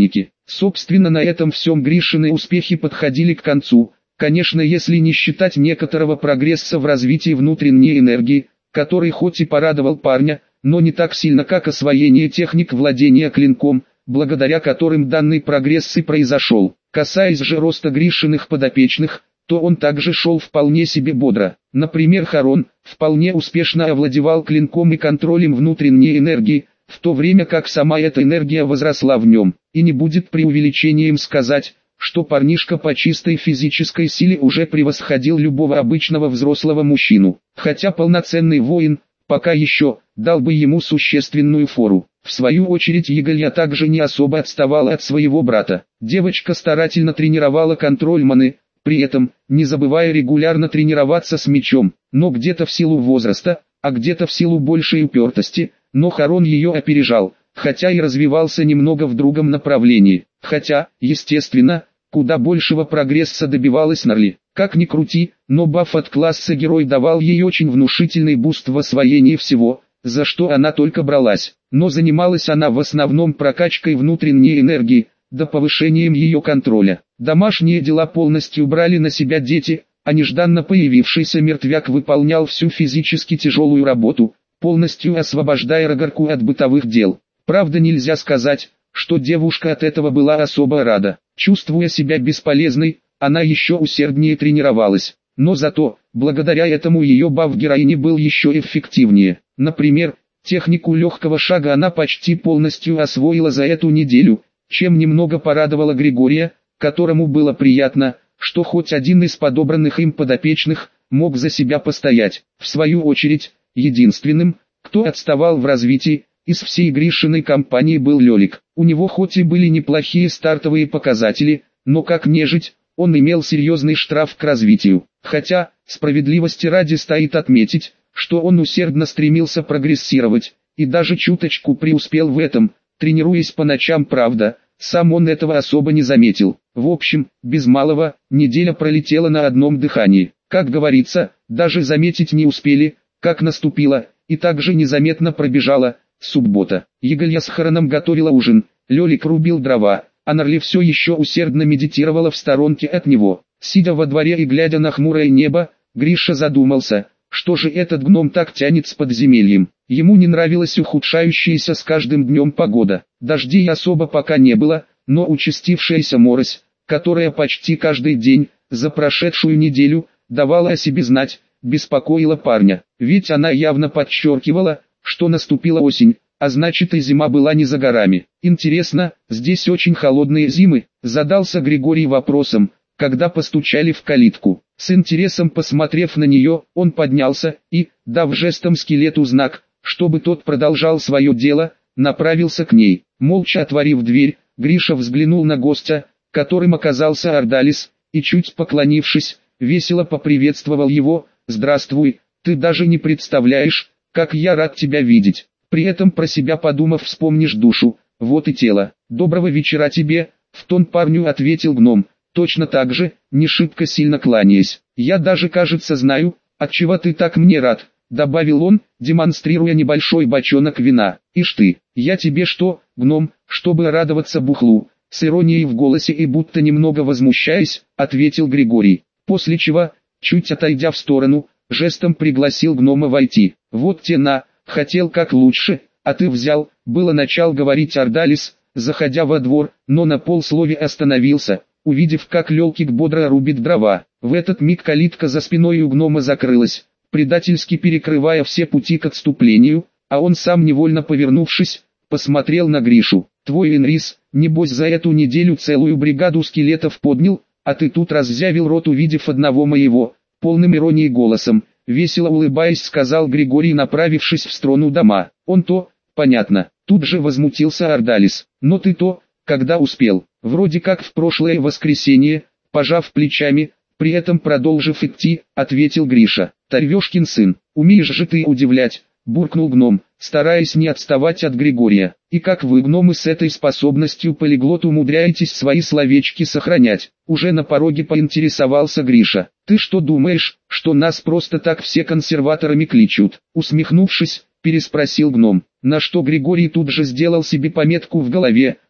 Собственно, на этом всем Гришины успехи подходили к концу, конечно, если не считать некоторого прогресса в развитии внутренней энергии, который хоть и порадовал парня, но не так сильно, как освоение техник владения клинком, благодаря которым данный прогресс и произошел. Касаясь же роста Гришиных подопечных, то он также шел вполне себе бодро. Например, Харон вполне успешно овладевал клинком и контролем внутренней энергии, в то время как сама эта энергия возросла в нем. И не будет преувеличением сказать, что парнишка по чистой физической силе уже превосходил любого обычного взрослого мужчину. Хотя полноценный воин, пока еще, дал бы ему существенную фору. В свою очередь Еголья также не особо отставала от своего брата. Девочка старательно тренировала контроль маны, при этом не забывая регулярно тренироваться с мечом, но где-то в силу возраста, а где-то в силу большей упертости, но Харон ее опережал, хотя и развивался немного в другом направлении. Хотя, естественно, куда большего прогресса добивалась Нарли. Как ни крути, но баф от класса герой давал ей очень внушительный буст в освоении всего, за что она только бралась. Но занималась она в основном прокачкой внутренней энергии, да повышением ее контроля. Домашние дела полностью брали на себя дети, а нежданно появившийся мертвяк выполнял всю физически тяжелую работу, полностью освобождая Рогарку от бытовых дел. Правда, нельзя сказать, что девушка от этого была особо рада. Чувствуя себя бесполезной, она еще усерднее тренировалась. Но зато, благодаря этому ее баф героини был еще эффективнее. Например, технику легкого шага она почти полностью освоила за эту неделю, чем немного порадовала Григория, которому было приятно, что хоть один из подобранных им подопечных мог за себя постоять. В свою очередь, единственным, кто отставал в развитии, из всей Гришиной компании был Лёлик. У него хоть и были неплохие стартовые показатели, но как нежить, он имел серьезный штраф к развитию. Хотя, справедливости ради стоит отметить, что он усердно стремился прогрессировать, и даже чуточку преуспел в этом, тренируясь по ночам, правда, сам он этого особо не заметил. В общем, без малого, неделя пролетела на одном дыхании. Как говорится, даже заметить не успели, как наступила, и также незаметно пробежала суббота. Еголья с Хароном готовила ужин, Лёлик рубил дрова, а Нарли все еще усердно медитировала в сторонке от него. Сидя во дворе и глядя на хмурое небо, Гриша задумался, что же этот гном так тянет с подземельем. Ему не нравилась ухудшающаяся с каждым днем погода. Дождей особо пока не было, но участившаяся морось, которая почти каждый день, за прошедшую неделю, давала о себе знать, беспокоила парня. Ведь она явно подчеркивала, что наступила осень, а значит и зима была не за горами. Интересно, здесь очень холодные зимы? Задался Григорий вопросом, когда постучали в калитку. С интересом посмотрев на нее, он поднялся и, дав жестом скелету знак, чтобы тот продолжал свое дело, направился к ней. Молча отворив дверь, Гриша взглянул на гостя, которым оказался Ордалис, и чуть поклонившись, весело поприветствовал его: «Здравствуй, ты даже не представляешь, как я рад тебя видеть». При этом про себя подумав, вспомнишь душу, вот и тело. «Доброго вечера тебе», — в тон парню ответил гном, точно так же, не шибко сильно кланяясь. «Я даже, кажется, знаю, отчего ты так мне рад», — добавил он, демонстрируя небольшой бочонок вина. «Ишь ты, я тебе что, гном, чтобы радоваться бухлу?» С иронией в голосе и будто немного возмущаясь, ответил Григорий. После чего, чуть отойдя в сторону, жестом пригласил гнома войти. «Вот те на, хотел как лучше, а ты взял», было начал говорить Ордалис, заходя во двор, но на полслове остановился, увидев, как Лёлкик бодро рубит дрова. В этот миг калитка за спиной у гнома закрылась, предательски перекрывая все пути к отступлению, а он сам, невольно повернувшись, посмотрел на Гришу. «Твой Энрис, небось за эту неделю целую бригаду скелетов поднял, а ты тут раззявил рот, увидев одного моего», полным иронии голосом, весело улыбаясь, сказал Григорий, направившись в сторону дома. «Он то, понятно», тут же возмутился Ордалис. «Но ты то, когда успел?» «Вроде как в прошлое воскресенье», пожав плечами, при этом продолжив идти, ответил Гриша. «Тарвешкин сын, умеешь же ты удивлять», буркнул гном, стараясь не отставать от Григория. «И как вы, гномы, с этой способностью полиглот умудряетесь свои словечки сохранять?» Уже на пороге поинтересовался Гриша. «Ты что думаешь, что нас просто так все консерваторами кличут?» Усмехнувшись, переспросил гном, на что Григорий тут же сделал себе пометку в голове,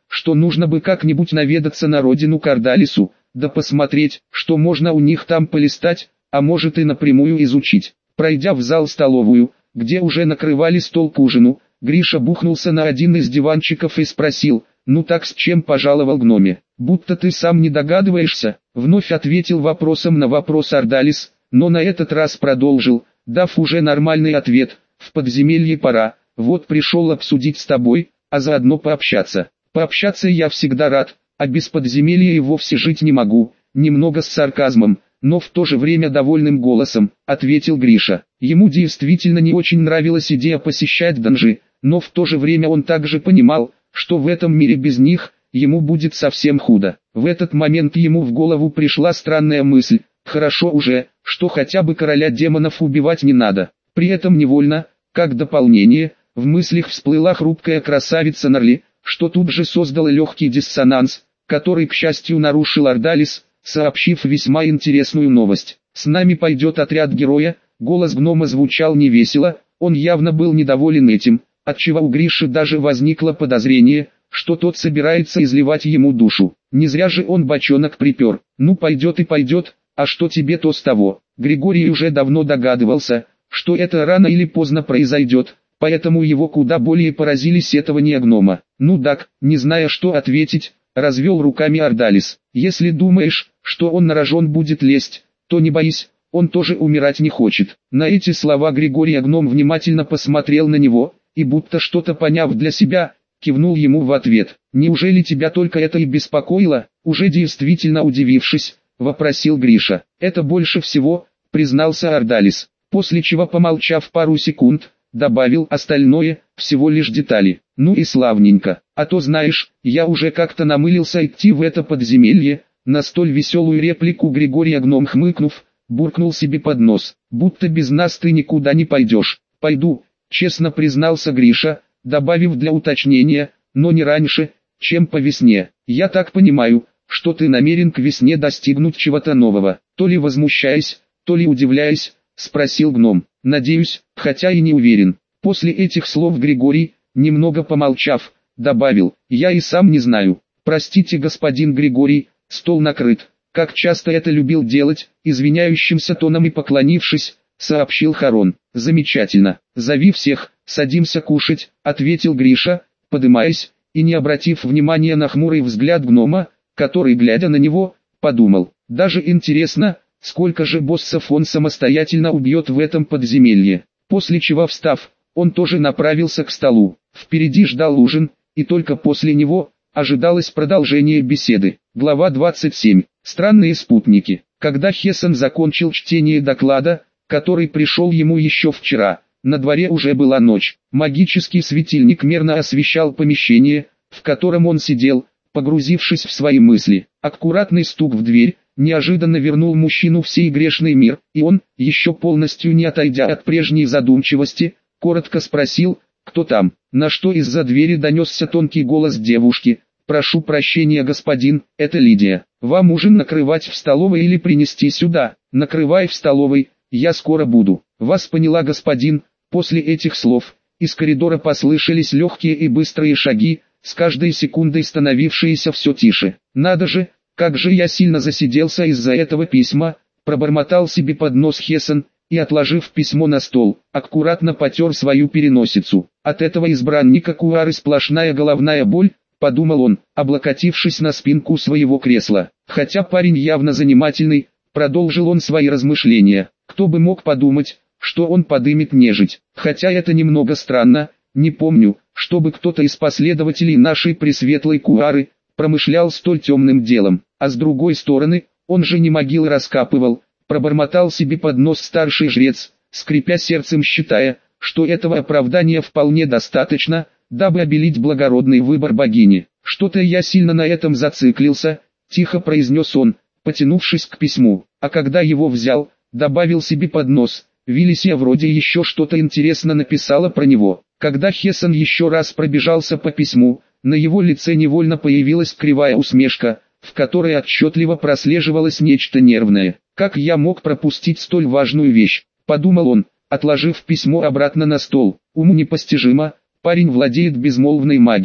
что нужно бы как-нибудь наведаться на родину к Ордалису, да посмотреть, что можно у них там полистать, а может и напрямую изучить. Пройдя в зал-столовую, где уже накрывали стол к ужину, Гриша бухнулся на один из диванчиков и спросил: «Ну так с чем пожаловал гноме? Будто ты сам не догадываешься?» Вновь ответил вопросом на вопрос Ордалис, но на этот раз продолжил, дав уже нормальный ответ: «В подземелье пора, вот пришел обсудить с тобой, а заодно пообщаться. Пообщаться я всегда рад, а без подземелья и вовсе жить не могу», немного с сарказмом, но в то же время довольным голосом, ответил Гриша. Ему действительно не очень нравилась идея посещать данжи, но в то же время он также понимал, что в этом мире без них, ему будет совсем худо. В этот момент ему в голову пришла странная мысль: хорошо уже, что хотя бы короля демонов убивать не надо. При этом невольно, как дополнение, в мыслях всплыла хрупкая красавица Нарли, что тут же создало легкий диссонанс, который, к счастью, нарушил Ордалис, сообщив весьма интересную новость. «С нами пойдет отряд героя». Голос гнома звучал невесело, он явно был недоволен этим, отчего у Гриши даже возникло подозрение, что тот собирается изливать ему душу. Не зря же он бочонок припер. «Ну пойдет и пойдет, а что тебе-то с того?» Григорий уже давно догадывался, что это рано или поздно произойдет, поэтому его куда более поразили сетования гнома. «Ну так, не зная, что ответить, развел руками Ордалис. Если думаешь, что он на рожон будет лезть, то не боись, он тоже умирать не хочет». На эти слова Григория гном внимательно посмотрел на него, и будто что-то поняв для себя, кивнул ему в ответ. «Неужели тебя только это и беспокоило?» Уже действительно удивившись, вопросил Гриша. «Это больше всего», признался Ордалис, после чего, помолчав пару секунд, добавил: «остальное, всего лишь детали». «Ну и славненько, а то знаешь, я уже как-то намылился идти в это подземелье». На столь веселую реплику Григория гном, хмыкнув, буркнул себе под нос: «Будто без нас ты никуда не пойдешь». «Пойду», честно признался Гриша, добавив для уточнения: «но не раньше, чем по весне». «Я так понимаю, что ты намерен к весне достигнуть чего-то нового?» То ли возмущаясь, то ли удивляясь, спросил гном. «Надеюсь, хотя и не уверен». После этих слов Григорий, немного помолчав, добавил: «Я и сам не знаю». «Простите, господин Григорий, стол накрыт», как часто это любил делать, извиняющимся тоном и поклонившись, сообщил Харон. «Замечательно, зови всех, садимся кушать», ответил Гриша, подымаясь, и не обратив внимания на хмурый взгляд гнома, который, глядя на него, подумал: «Даже интересно, сколько же боссов он самостоятельно убьет в этом подземелье». После чего, встав, он тоже направился к столу. Впереди ждал ужин, и только после него ожидалось продолжение беседы. Глава двадцать семь. Странные спутники. Когда Хессен закончил чтение доклада, который пришел ему еще вчера, на дворе уже была ночь. Магический светильник мерно освещал помещение, в котором он сидел, погрузившись в свои мысли. Аккуратный стук в дверь неожиданно вернул мужчину в сей грешный мир, и он, еще полностью не отойдя от прежней задумчивости, коротко спросил: «Кто там?». На что из-за двери донесся тонкий голос девушки: «Прошу прощения, господин, это Лидия. Вам ужин накрывать в столовой или принести сюда?» «Накрывай в столовой, я скоро буду». «Вас поняла, господин». После этих слов из коридора послышались легкие и быстрые шаги, с каждой секундой становившиеся все тише. «Надо же, как же я сильно засиделся из-за этого письма», пробормотал себе под нос Хессен, и, отложив письмо на стол, аккуратно потер свою переносицу. «От этого избранника Куары сплошная головная боль», подумал он, облокотившись на спинку своего кресла. «Хотя парень явно занимательный», продолжил он свои размышления. «Кто бы мог подумать, что он подымет нежить. Хотя это немного странно, не помню, чтобы кто-то из последователей нашей пресветлой Куары промышлял столь темным делом. А с другой стороны, он же не могилы раскапывал», пробормотал себе под нос старший жрец, скрипя сердцем, считая, что этого оправдания вполне достаточно, дабы обелить благородный выбор богини. «Что-то я сильно на этом зациклился», тихо произнес он, потянувшись к письму. А когда его взял, добавил себе под нос: «Вилисия вроде еще что-то интересно написала про него». Когда Хессен еще раз пробежался по письму, на его лице невольно появилась кривая усмешка, в которой отчетливо прослеживалось нечто нервное. «Как я мог пропустить столь важную вещь?» – подумал он, отложив письмо обратно на стол. Уму непостижимо, парень владеет безмолвной магией.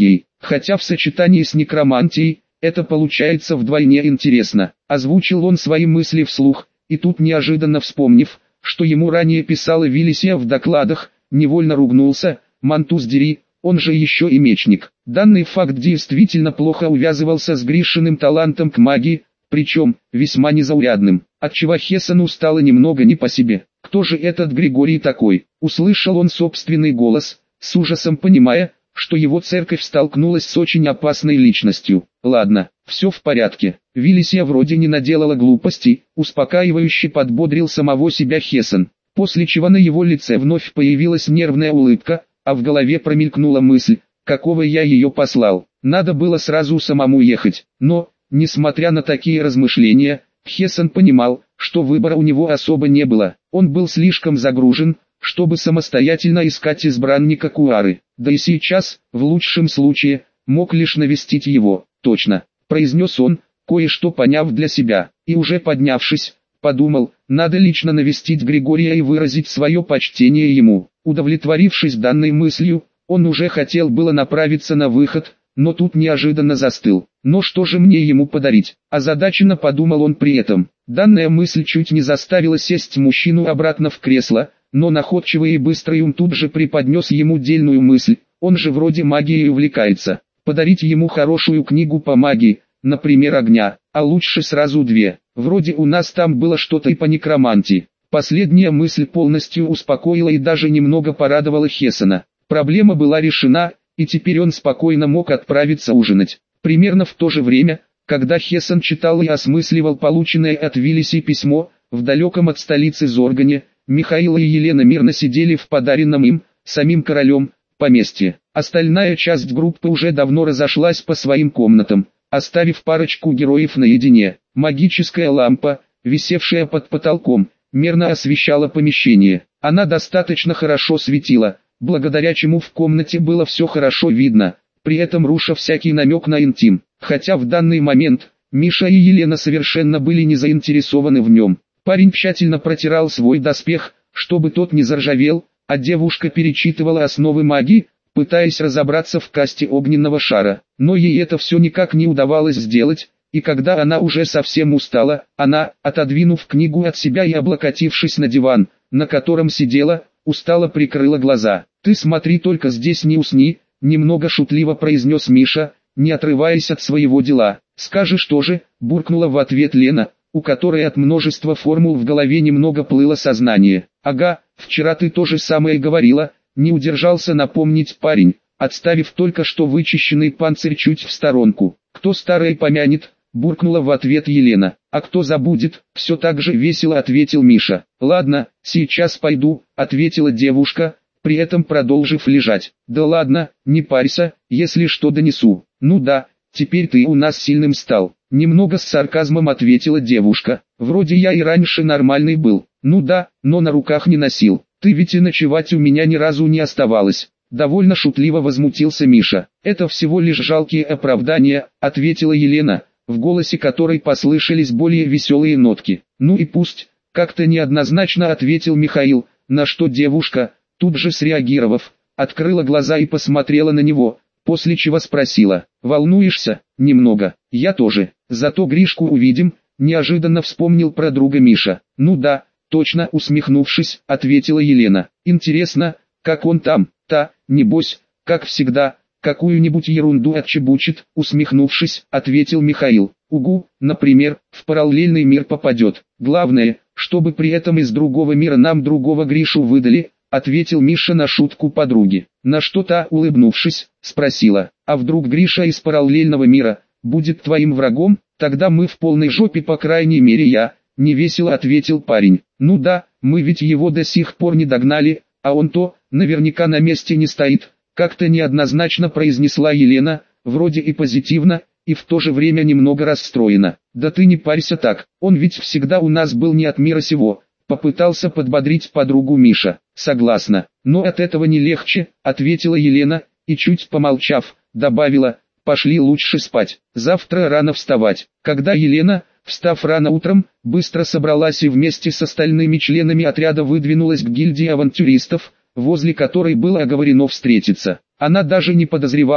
хотя в сочетании с некромантией, это получается вдвойне интересно. Озвучил он свои мысли вслух, и тут неожиданно вспомнив, что ему ранее писала Вилисия в докладах, невольно ругнулся: «Мантус дери, он же еще и мечник». Данный факт действительно плохо увязывался с Гришиным талантом к магии, причем весьма незаурядным, отчего Хессену стало немного не по себе. Кто же этот Григорий такой? Услышал он собственный голос, с ужасом понимая, что его церковь столкнулась с очень опасной личностью. Ладно, все в порядке. Вилисия вроде не наделала глупостей, успокаивающе подбодрил самого себя Хессен, после чего на его лице вновь появилась нервная улыбка, а в голове промелькнула мысль: какого я ее послал, надо было сразу самому ехать. Но, несмотря на такие размышления, Хессен понимал, что выбора у него особо не было. Он был слишком загружен, чтобы самостоятельно искать избранника Куары, да и сейчас, в лучшем случае, мог лишь навестить его. Точно, произнес он, кое-что поняв для себя, и уже поднявшись, подумал: надо лично навестить Григория и выразить свое почтение ему. Удовлетворившись данной мыслью, он уже хотел было направиться на выход, но тут неожиданно застыл. Но что же мне ему подарить? Озадаченно подумал он при этом. Данная мысль чуть не заставила сесть мужчину обратно в кресло, но находчивый и быстрый ум тут же преподнес ему дельную мысль: он же вроде магией увлекается. Подарить ему хорошую книгу по магии, например, огня, а лучше сразу две. Вроде у нас там было что-то и по некромантии. Последняя мысль полностью успокоила и даже немного порадовала Хессена. Проблема была решена, и теперь он спокойно мог отправиться ужинать. Примерно в то же время, когда Хессен читал и осмысливал полученное от Вилисии письмо, в далеком от столицы Зоргане, Михаил и Елена мирно сидели в подаренном им, самим королем, поместье. Остальная часть группы уже давно разошлась по своим комнатам, оставив парочку героев наедине. Магическая лампа, висевшая под потолком, мерно освещала помещение. Она достаточно хорошо светила, благодаря чему в комнате было все хорошо видно, при этом руша всякий намек на интим. Хотя в данный момент Миша и Елена совершенно были не заинтересованы в нем. Парень тщательно протирал свой доспех, чтобы тот не заржавел, а девушка перечитывала основы магии, пытаясь разобраться в касте огненного шара. Но ей это все никак не удавалось сделать, и когда она уже совсем устала, она, отодвинув книгу от себя и облокотившись на диван, на котором сидела, устало прикрыла глаза. «Ты смотри только здесь не усни», — немного шутливо произнес Миша, не отрываясь от своего дела. «Скажешь тоже», — буркнула в ответ Лена, у которой от множества формул в голове немного плыло сознание. «Ага, вчера ты то же самое говорила», — не удержался напомнить парень, отставив только что вычищенный панцирь чуть в сторонку. «Кто старое помянет», — буркнула в ответ Елена. «А кто забудет», — все так же весело ответил Миша. «Ладно, сейчас пойду», — ответила девушка, при этом продолжив лежать. «Да ладно, не парься, если что донесу». «Ну да, теперь ты у нас сильным стал», — немного с сарказмом ответила девушка. «Вроде я и раньше нормальный был». «Ну да, но на руках не носил. Ты ведь и ночевать у меня ни разу не оставалось». Довольно шутливо возмутился Миша. «Это всего лишь жалкие оправдания», — ответила Елена, в голосе которой послышались более веселые нотки. «Ну и пусть», — как-то неоднозначно ответил Михаил, на что девушка, тут же среагировав, открыла глаза и посмотрела на него, после чего спросила: «Волнуешься?» «Немного, я тоже, зато Гришку увидим», — неожиданно вспомнил про друга Миша. «Ну да, точно», — усмехнувшись, ответила Елена. «Интересно, как он там?» «Та, небось, как всегда, какую-нибудь ерунду отчебучит», — усмехнувшись, ответил Михаил. «Угу, например, в параллельный мир попадет. Главное, чтобы при этом из другого мира нам другого Гришу выдали», — ответил Миша на шутку подруги. На что та, улыбнувшись, спросила: «А вдруг Гриша из параллельного мира будет твоим врагом? Тогда мы в полной жопе, по крайней мере я», — невесело ответил парень. «Ну да, мы ведь его до сих пор не догнали, а он-то, наверняка на месте не стоит», — как-то неоднозначно произнесла Елена, вроде и позитивно, и в то же время немного расстроена. «Да ты не парься так, он ведь всегда у нас был не от мира сего», — попытался подбодрить подругу Миша. «Согласна, но от этого не легче», — ответила Елена, и чуть помолчав, добавила: «Пошли лучше спать, завтра рано вставать». Когда Елена, встав рано утром, быстро собралась и вместе с остальными членами отряда выдвинулась к гильдии авантюристов, возле которой было оговорено встретиться. Она даже не подозревала,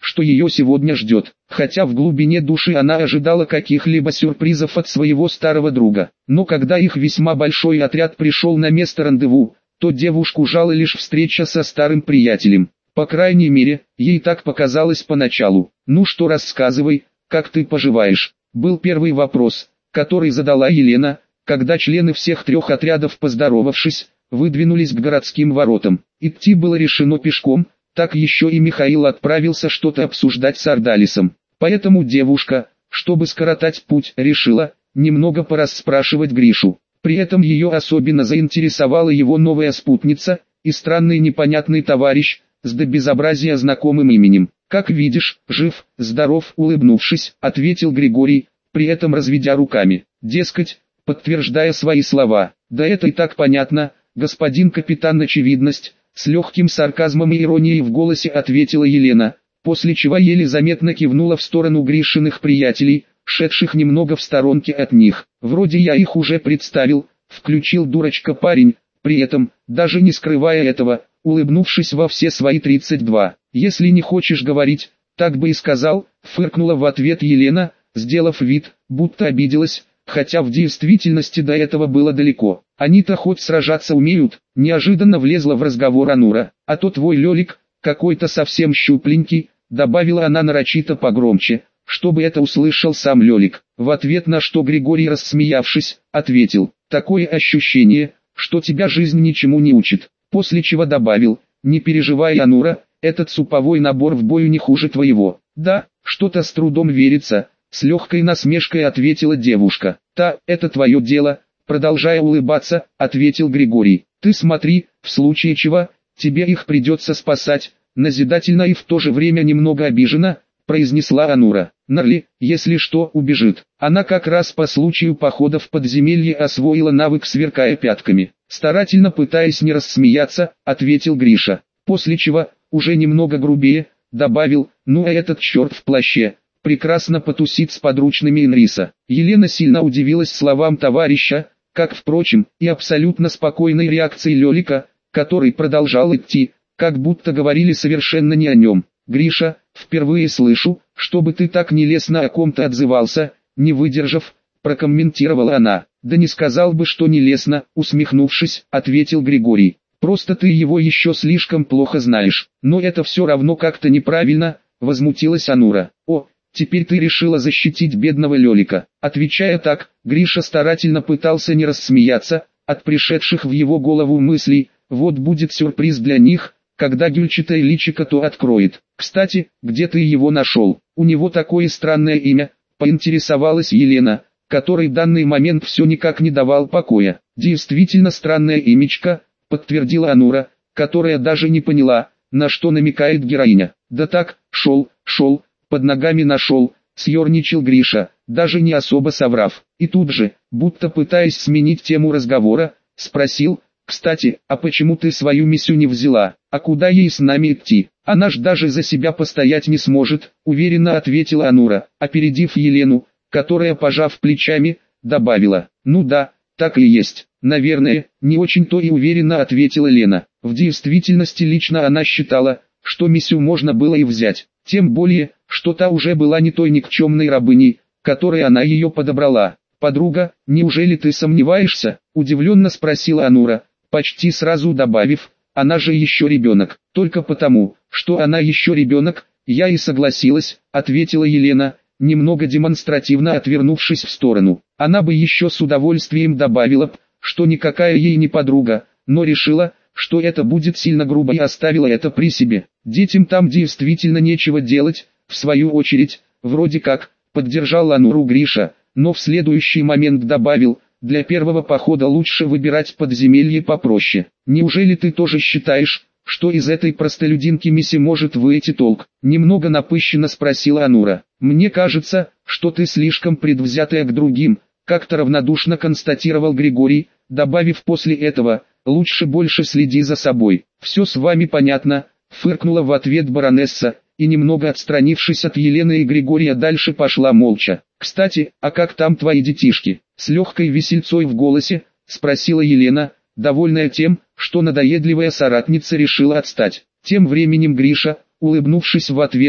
что ее сегодня ждет, хотя в глубине души она ожидала каких-либо сюрпризов от своего старого друга. Но когда их весьма большой отряд пришел на место рандеву, то девушку жала лишь встреча со старым приятелем. По крайней мере, ей так показалось поначалу. «Ну что, рассказывай, как ты поживаешь?» Был первый вопрос, который задала Елена, когда члены всех трех отрядов, поздоровавшись, выдвинулись к городским воротам. Идти было решено пешком, так еще и Михаил отправился что-то обсуждать с Ардалисом. Поэтому девушка, чтобы скоротать путь, решила немного порасспрашивать Гришу. При этом ее особенно заинтересовала его новая спутница и странный непонятный товарищ с до безобразия знакомым именем. «Как видишь, жив, здоров», — улыбнувшись, ответил Григорий, при этом разведя руками, дескать, подтверждая свои слова. «Да это и так понятно, господин капитан, очевидность», — с легким сарказмом и иронией в голосе ответила Елена, после чего еле заметно кивнула в сторону Гришиных приятелей, шедших немного в сторонке от них. «Вроде я их уже представил», — включил дурачка парень, при этом, даже не скрывая этого, улыбнувшись во все свои тридцать два. «Если не хочешь говорить, так бы и сказал», — фыркнула в ответ Елена, сделав вид, будто обиделась, хотя в действительности до этого было далеко. «Они-то хоть сражаться умеют», — неожиданно влезла в разговор Анура. «А то твой Лелик, какой-то совсем щупленький», — добавила она нарочито погромче, чтобы это услышал сам Лелик. В ответ на что Григорий, рассмеявшись, ответил: «Такое ощущение, что тебя жизнь ничему не учит», после чего добавил: «Не переживай, Анура, этот суповой набор в бою не хуже твоего». «Да, что-то с трудом верится», — с легкой насмешкой ответила девушка. «Та, это твое дело», — продолжая улыбаться, ответил Григорий. «Ты смотри, в случае чего, тебе их придется спасать», — назидательно и в то же время немного обиженно произнесла Анура. «Нарли, если что, убежит». Она как раз по случаю похода в подземелье освоила навык, сверкая пятками. Старательно пытаясь не рассмеяться, ответил Гриша. После чего, уже немного грубее, добавил: «Ну а этот черт в плаще прекрасно потусит с подручными Энриса». Елена сильно удивилась словам товарища, как, впрочем, и абсолютно спокойной реакцией Лелика, который продолжал идти, как будто говорили совершенно не о нем. «Гриша, впервые слышу, чтобы ты так нелестно о ком-то отзывался», — не выдержав, прокомментировала она. «Да не сказал бы, что нелестно», — усмехнувшись, ответил Григорий. «Просто ты его еще слишком плохо знаешь». «Но это все равно как-то неправильно», — возмутилась Анура. «О, теперь ты решила защитить бедного Лелика». Отвечая так, Гриша старательно пытался не рассмеяться от пришедших в его голову мыслей. Вот будет сюрприз для них, когда гюльчатое личико то откроет. «Кстати, где ты его нашел? У него такое странное имя», — поинтересовалась Елена, которой в данный момент все никак не давал покоя. «Действительно странное имечко», — подтвердила Анура, которая даже не поняла, на что намекает героиня. «Да так, шел, шел, под ногами нашел», — съерничал Гриша, даже не особо соврав. И тут же, будто пытаясь сменить тему разговора, спросил: «Кстати, а почему ты свою Мисю не взяла? А куда ей с нами идти? Она ж даже за себя постоять не сможет», — уверенно ответила Анура, опередив Елену, которая, пожав плечами, добавила: «Ну да, так и есть». «Наверное, не очень-то и уверенно», — ответила Лена. В действительности лично она считала, что Мисю можно было и взять, тем более, что та уже была не той никчемной рабыней, которой она ее подобрала. «Подруга, неужели ты сомневаешься?» — удивленно спросила Анура, почти сразу добавив: «Она же еще ребенок». «Только потому, что она еще ребенок, я и согласилась», — ответила Елена, немного демонстративно отвернувшись в сторону. Она бы еще с удовольствием добавила, что никакая ей не подруга, но решила, что это будет сильно грубо, и оставила это при себе. Детям там действительно нечего делать, в свою очередь, вроде как, поддержал Ануру Гриша, но в следующий момент добавил: «Для первого похода лучше выбирать подземелье попроще». «Неужели ты тоже считаешь, что из этой простолюдинки Миси может выйти толк?» — немного напыщенно спросила Анура. «Мне кажется, что ты слишком предвзятая к другим», — как-то равнодушно констатировал Григорий, добавив после этого: «Лучше больше следи за собой». «Все с вами понятно», — фыркнула в ответ баронесса, и немного отстранившись от Елены и Григория, дальше пошла молча. «Кстати, а как там твои детишки?» — с легкой весельцой в голосе спросила Елена, довольная тем, что надоедливая соратница решила отстать. Тем временем Гриша, улыбнувшись в ответ,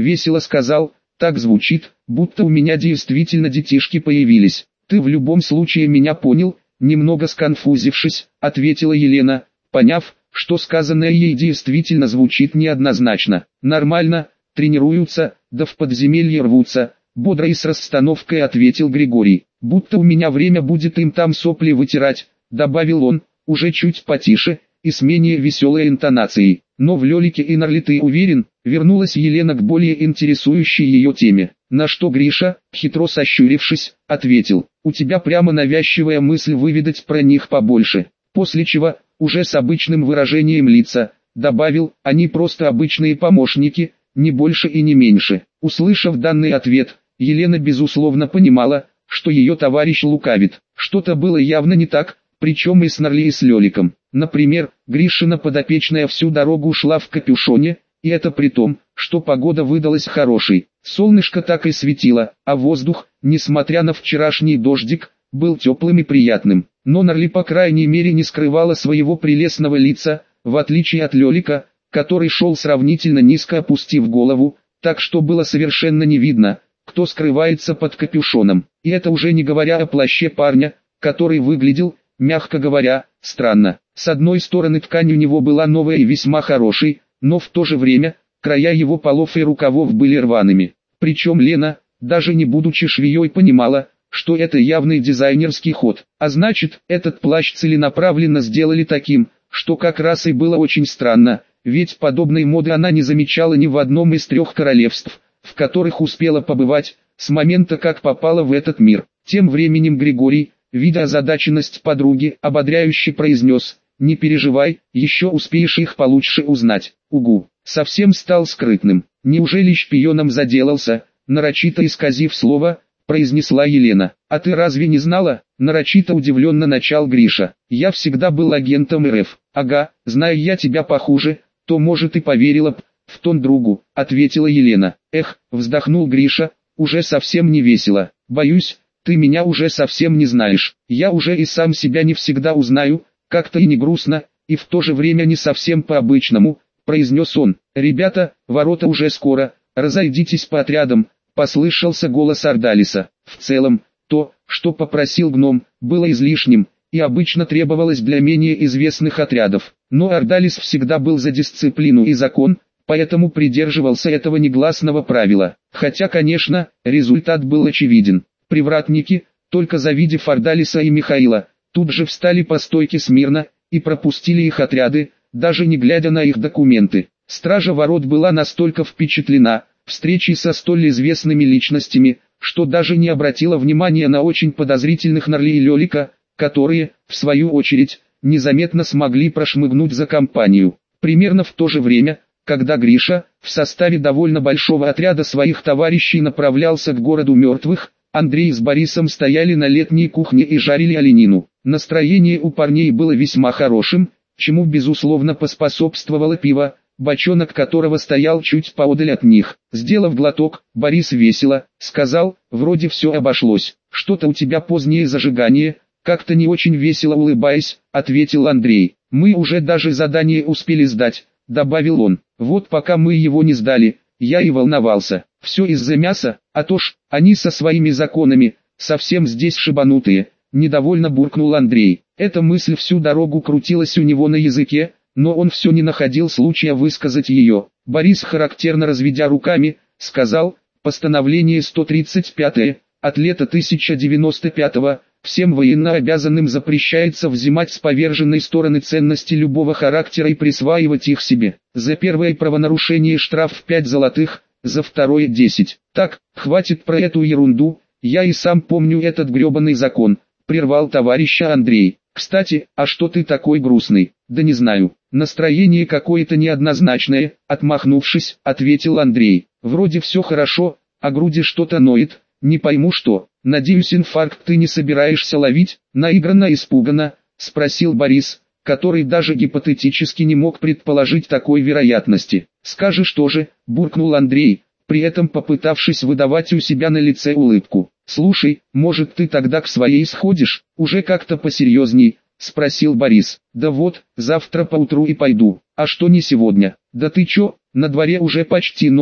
весело сказал, так звучит, будто у меня действительно детишки появились. Ты в любом случае меня понял, немного сконфузившись, ответила Елена, поняв, что сказанное ей действительно звучит неоднозначно. Нормально, тренируются, да в подземелье рвутся, бодро и с расстановкой ответил Григорий. Будто у меня время будет им там сопли вытирать, добавил он, уже чуть потише и с менее веселой интонацией. Но в Лёлике и Норли ты уверен? Вернулась Елена к более интересующей ее теме. На что Гриша, хитро сощурившись, ответил, у тебя прямо навязчивая мысль выведать про них побольше. После чего, уже с обычным выражением лица, добавил, они просто обычные помощники, не больше и не меньше. Услышав данный ответ, Елена безусловно понимала, что ее товарищ лукавит. Что-то было явно не так, причем и с Норли и с Лёликом. Например, Гришина подопечная всю дорогу шла в капюшоне, и это при том, что погода выдалась хорошей. Солнышко так и светило, а воздух, несмотря на вчерашний дождик, был теплым и приятным. Но Норли по крайней мере не скрывала своего прелестного лица, в отличие от Лёлика, который шел сравнительно низко опустив голову, так что было совершенно не видно, кто скрывается под капюшоном. И это уже не говоря о плаще парня, который выглядел, мягко говоря, странно. С одной стороны ткань у него была новая и весьма хорошей, но в то же время, края его полов и рукавов были рваными. Причем Лена, даже не будучи швеей, понимала, что это явный дизайнерский ход. А значит, этот плащ целенаправленно сделали таким, что как раз и было очень странно, ведь подобной моды она не замечала ни в одном из трех королевств, в которых успела побывать, с момента как попала в этот мир. Тем временем Григорий, видя озадаченность подруги, ободряюще произнес, «Не переживай, еще успеешь их получше узнать». Угу, совсем стал скрытным. Неужели шпионом заделался, нарочито исказив слово, произнесла Елена. «А ты разве не знала?» Нарочито удивленно начал Гриша. «Я всегда был агентом эр эф. Ага, зная я тебя похуже, то может и поверила б, в тон другу», ответила Елена. «Эх», вздохнул Гриша, уже совсем не весело. «Боюсь, ты меня уже совсем не знаешь. Я уже и сам себя не всегда узнаю, как-то и не грустно, и в то же время не совсем по-обычному», произнес он. «Ребята, ворота уже скоро, разойдитесь по отрядам», послышался голос Ордалиса. В целом, то, что попросил гном, было излишним, и обычно требовалось для менее известных отрядов. Но Ордалис всегда был за дисциплину и закон, поэтому придерживался этого негласного правила. Хотя, конечно, результат был очевиден. Привратники, только завидев Ордалиса и Михаила, тут же встали по стойке смирно, и пропустили их отряды, даже не глядя на их документы. Стража ворот была настолько впечатлена встречей со столь известными личностями, что даже не обратила внимания на очень подозрительных Норли и Лёлика, которые, в свою очередь, незаметно смогли прошмыгнуть за компанию. Примерно в то же время, когда Гриша, в составе довольно большого отряда своих товарищей направлялся к городу мертвых, Андрей с Борисом стояли на летней кухне и жарили оленину. Настроение у парней было весьма хорошим, чему безусловно поспособствовало пиво, бочонок которого стоял чуть поодаль от них. Сделав глоток, Борис весело сказал, вроде все обошлось. «Что-то у тебя позднее зажигание», как-то не очень весело улыбаясь, ответил Андрей. «Мы уже даже задание успели сдать», добавил он. «Вот пока мы его не сдали, я и волновался. Все из-за мяса, а то ж, они со своими законами, совсем здесь шибанутые», недовольно буркнул Андрей. Эта мысль всю дорогу крутилась у него на языке, но он все не находил случая высказать ее. Борис, характерно разведя руками, сказал, постановление сто тридцать пятое, от лета тысяча девяносто пятого, всем военнообязанным запрещается взимать с поверженной стороны ценности любого характера и присваивать их себе. За первое правонарушение штраф в пять золотых, за второе десять. Так, хватит про эту ерунду, я и сам помню этот гребаный закон, прервал товарища Андрей. «Кстати, а что ты такой грустный?» «Да не знаю, настроение какое-то неоднозначное», отмахнувшись, ответил Андрей. «Вроде все хорошо, а груди что-то ноет, не пойму что. Надеюсь, инфаркт ты не собираешься ловить?» Наигранно испуганно, спросил Борис, который даже гипотетически не мог предположить такой вероятности. «Скажешь тоже», буркнул Андрей, при этом попытавшись выдавать у себя на лице улыбку. «Слушай, может ты тогда к своей сходишь, уже как-то посерьезней?» спросил Борис. «Да вот, завтра поутру и пойду. А что не сегодня?» «Да ты чё, на дворе уже почти ночь,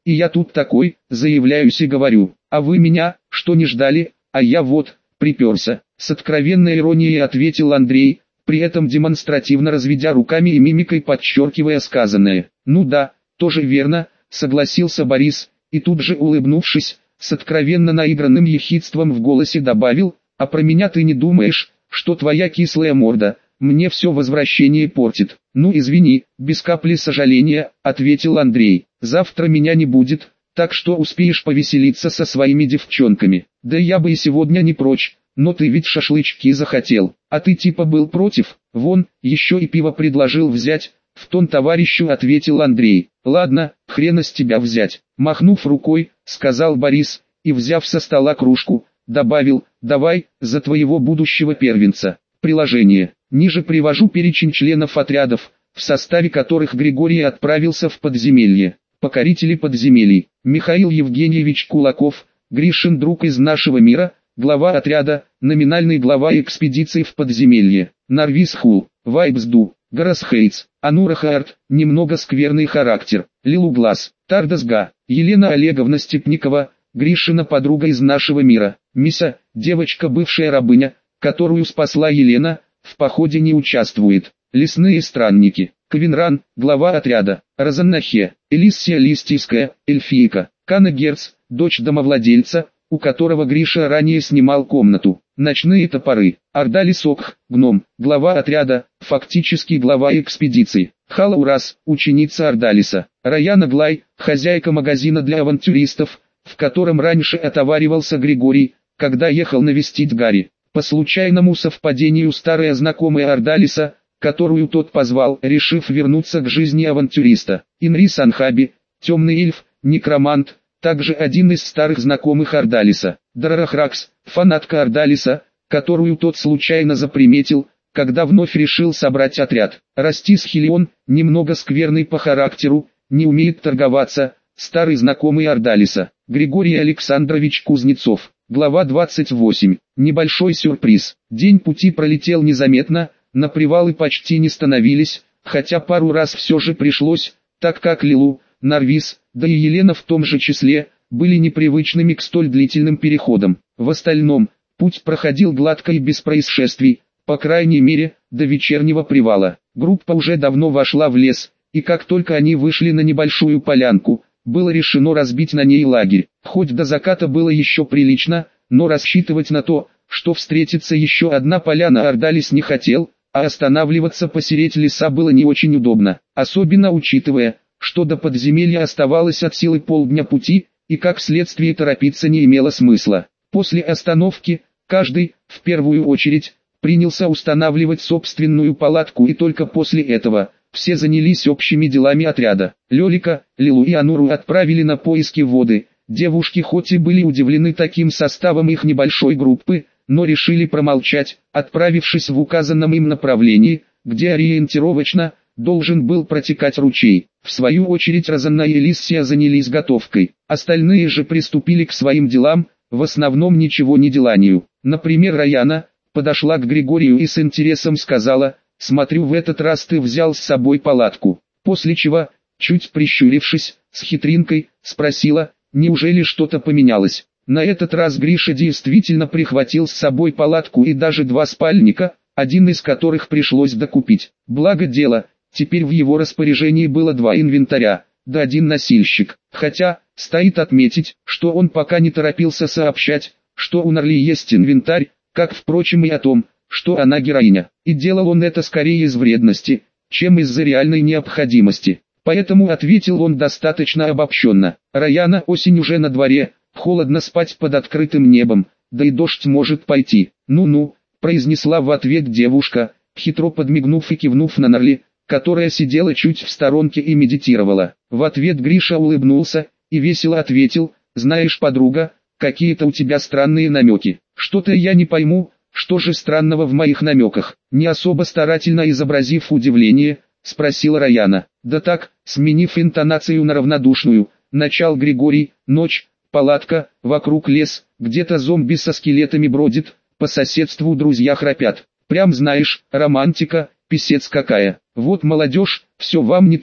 И я тут такой, заявляюсь и говорю, а вы меня, что не ждали, а я вот, приперся. С откровенной иронией ответил Андрей, при этом демонстративно разведя руками и мимикой подчеркивая сказанное. Ну да, тоже верно, согласился Борис, и тут же улыбнувшись, с откровенно наигранным ехидством в голосе добавил, а про меня ты не думаешь, что твоя кислая морда мне все возвращение портит. Ну извини, без капли сожаления, ответил Андрей. Завтра меня не будет, так что успеешь повеселиться со своими девчонками. Да я бы и сегодня не прочь, но ты ведь шашлычки захотел, а ты типа был против, вон, еще и пиво предложил взять, в тон товарищу ответил Андрей. Ладно, хрена с тебя взять, махнув рукой, сказал Борис, и взяв со стола кружку, добавил, давай, за твоего будущего первенца. Приложение. Ниже привожу перечень членов отрядов, в составе которых Григорий отправился в подземелье. Покорители подземелий. Михаил Евгеньевич Кулаков, Гришин друг из нашего мира, глава отряда, номинальный глава экспедиции в подземелье. Нарвис Хул, Вайбсду, Гарас Хейтс, Анура Харт, немного скверный характер. Лилу Глаз, Тардасга, Елена Олеговна Степникова, Гришина подруга из нашего мира. Миса, девочка бывшая рабыня, которую спасла Елена, в походе не участвует. Лесные странники. Кавинран, глава отряда. Розаннахе, Элиссия Листийская, эльфийка. Кана Герц, дочь домовладельца, у которого Гриша ранее снимал комнату. Ночные топоры. Ардалис Окх, гном, глава отряда, фактически глава экспедиции. Хала Урас, ученица Ардалиса. Раяна Глай, хозяйка магазина для авантюристов, в котором раньше отоваривался Григорий, когда ехал навестить Гарри. По случайному совпадению старая знакомая Ардалиса, которую тот позвал, решив вернуться к жизни авантюриста. Инрис Анхаби, темный эльф, некромант, также один из старых знакомых Ардалиса. Дарарахракс, фанатка Ардалиса, которую тот случайно заприметил, когда вновь решил собрать отряд. Растис Хелион, немного скверный по характеру, не умеет торговаться, старый знакомый Ардалиса. Григорий Александрович Кузнецов. Глава двадцать восемь. Небольшой сюрприз. День пути пролетел незаметно, на привалы почти не становились, хотя пару раз все же пришлось, так как Лилу, Нарвис, да и Елена в том же числе, были непривычными к столь длительным переходам. В остальном, путь проходил гладко и без происшествий, по крайней мере, до вечернего привала. Группа уже давно вошла в лес, и как только они вышли на небольшую полянку, было решено разбить на ней лагерь. Хоть до заката было еще прилично, но рассчитывать на то, что встретится еще одна поляна Ардалис не хотел, а останавливаться посередине леса было не очень удобно, особенно учитывая, что до подземелья оставалось от силы полдня пути, и как следствие торопиться не имело смысла. После остановки, каждый, в первую очередь, принялся устанавливать собственную палатку, и только после этого все занялись общими делами отряда. Лёлика, Лилу и Ануру отправили на поиски воды. Девушки хоть и были удивлены таким составом их небольшой группы, но решили промолчать, отправившись в указанном им направлении, где ориентировочно должен был протекать ручей. В свою очередь Розанна и Элиссия занялись готовкой. Остальные же приступили к своим делам, в основном ничего не деланию. Например, Раяна подошла к Григорию и с интересом сказала: «Смотрю, в этот раз ты взял с собой палатку». После чего, чуть прищурившись, с хитринкой, спросила: «Неужели что-то поменялось?» На этот раз Гриша действительно прихватил с собой палатку и даже два спальника, один из которых пришлось докупить. Благо дело, теперь в его распоряжении было два инвентаря, да один носильщик. Хотя, стоит отметить, что он пока не торопился сообщать, что у Нарли есть инвентарь, как впрочем и о том, что она героиня. И делал он это скорее из вредности, чем из-за реальной необходимости. Поэтому ответил он достаточно обобщенно. Раяна, осень уже на дворе, холодно спать под открытым небом, да и дождь может пойти. Ну-ну, произнесла в ответ девушка, хитро подмигнув и кивнув на Нарли, которая сидела чуть в сторонке и медитировала. В ответ Гриша улыбнулся и весело ответил: «Знаешь, подруга, какие-то у тебя странные намеки. Что-то я не пойму, что же странного в моих намеках?» Не особо старательно изобразив удивление, спросила Раяна. «Да так», сменив интонацию на равнодушную, начал Григорий: «Ночь, палатка, вокруг лес, где-то зомби со скелетами бродит, по соседству друзья храпят. Прям знаешь, романтика, писец какая. Вот молодежь, все вам не так»,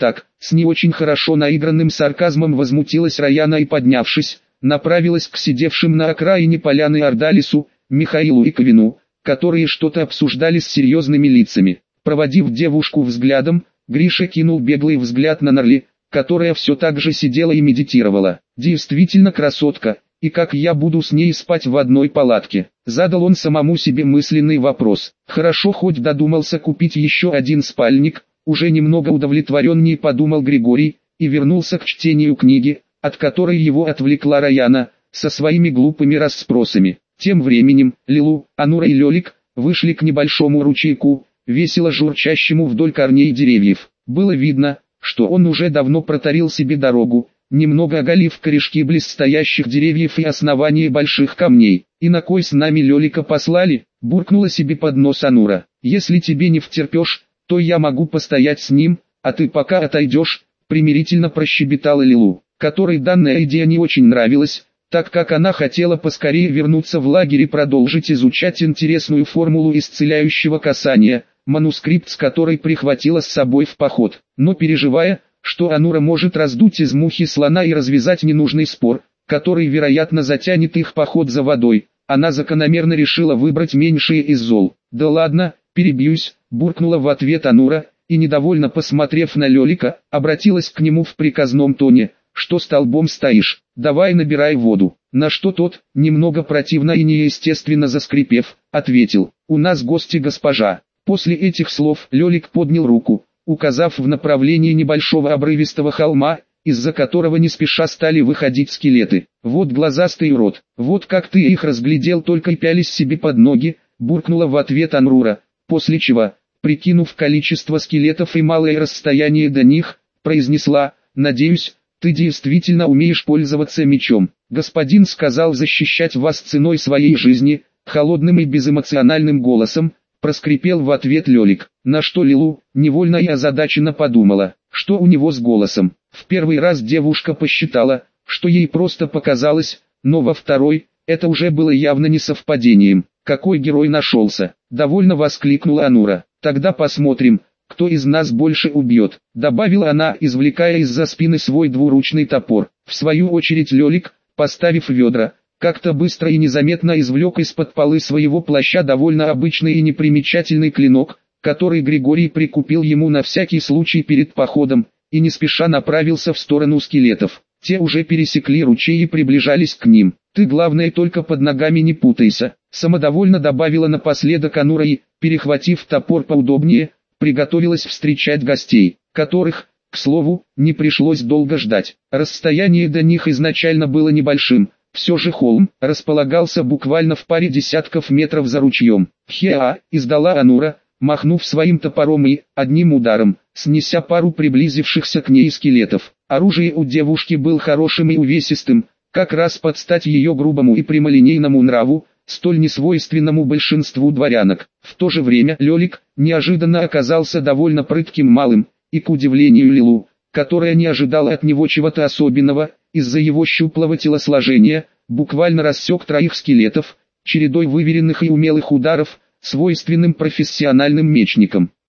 С не очень хорошо наигранным сарказмом возмутилась Раяна и, поднявшись, направилась к сидевшим на окраине поляны Ордалису, Михаилу и Ковину, которые что-то обсуждали с серьезными лицами. Проводив девушку взглядом, Гриша кинул беглый взгляд на Нарли, которая все так же сидела и медитировала. «Действительно красотка, и как я буду с ней спать в одной палатке?» Задал он самому себе мысленный вопрос. Хорошо хоть додумался купить еще один спальник, уже немного удовлетвореннее подумал Григорий, и вернулся к чтению книги, от которой его отвлекла Раяна, со своими глупыми расспросами. Тем временем, Лилу, Анура и Лёлик вышли к небольшому ручейку, весело журчащему вдоль корней деревьев. Было видно, что он уже давно протарил себе дорогу, немного оголив корешки близстоящих деревьев и основания больших камней. «И на кой с нами Лёлика послали?» – буркнула себе под нос Анура. «Если тебе не втерпешь, то я могу постоять с ним, а ты пока отойдешь», – примирительно прощебетала Лилу, которой данная идея не очень нравилась, так как она хотела поскорее вернуться в лагерь и продолжить изучать интересную формулу исцеляющего касания, манускрипт с которой прихватила с собой в поход. Но переживая, что Анура может раздуть из мухи слона и развязать ненужный спор, который вероятно затянет их поход за водой, она закономерно решила выбрать меньшее из зол. «Да ладно, перебьюсь», – буркнула в ответ Анура, и недовольно посмотрев на Лёлика, обратилась к нему в приказном тоне: «Что столбом стоишь? Давай набирай воду». На что тот, немного противно и неестественно заскрипев, ответил: «У нас гости, госпожа». После этих слов Лёлик поднял руку, указав в направлении небольшого обрывистого холма, из-за которого не спеша стали выходить скелеты. «Вот глазастый урод, вот как ты их разглядел, только и пялись себе под ноги», буркнула в ответ Анрура, после чего, прикинув количество скелетов и малое расстояние до них, произнесла: «Надеюсь, ты действительно умеешь пользоваться мечом. Господин сказал защищать вас ценой своей жизни», холодным и безэмоциональным голосом проскрипел в ответ Лёлик, на что Лилу невольно и озадаченно подумала, что у него с голосом. В первый раз девушка посчитала, что ей просто показалось, но во второй, это уже было явно не совпадением. «Какой герой нашелся!» – довольно воскликнула Анура. «Тогда посмотрим, кто из нас больше убьет», – добавила она, извлекая из-за спины свой двуручный топор. В свою очередь Лёлик, поставив ведра, как-то быстро и незаметно извлек из-под полы своего плаща довольно обычный и непримечательный клинок, который Григорий прикупил ему на всякий случай перед походом, и не спеша направился в сторону скелетов. Те уже пересекли ручей и приближались к ним. «Ты главное только под ногами не путайся», — самодовольно добавила напоследок Анура и, перехватив топор поудобнее, приготовилась встречать гостей, которых, к слову, не пришлось долго ждать. Расстояние до них изначально было небольшим, все же холм располагался буквально в паре десятков метров за ручьем. «Хе-а!» — издала Анура, махнув своим топором и, одним ударом, снеся пару приблизившихся к ней скелетов. Оружие у девушки было хорошим и увесистым, как раз под стать ее грубому и прямолинейному нраву, столь несвойственному большинству дворянок. В то же время Лёлик неожиданно оказался довольно прытким малым, и к удивлению Лилу, которая не ожидала от него чего-то особенного, из-за его щуплого телосложения, буквально рассек троих скелетов, чередой выверенных и умелых ударов, свойственным профессиональным мечникам.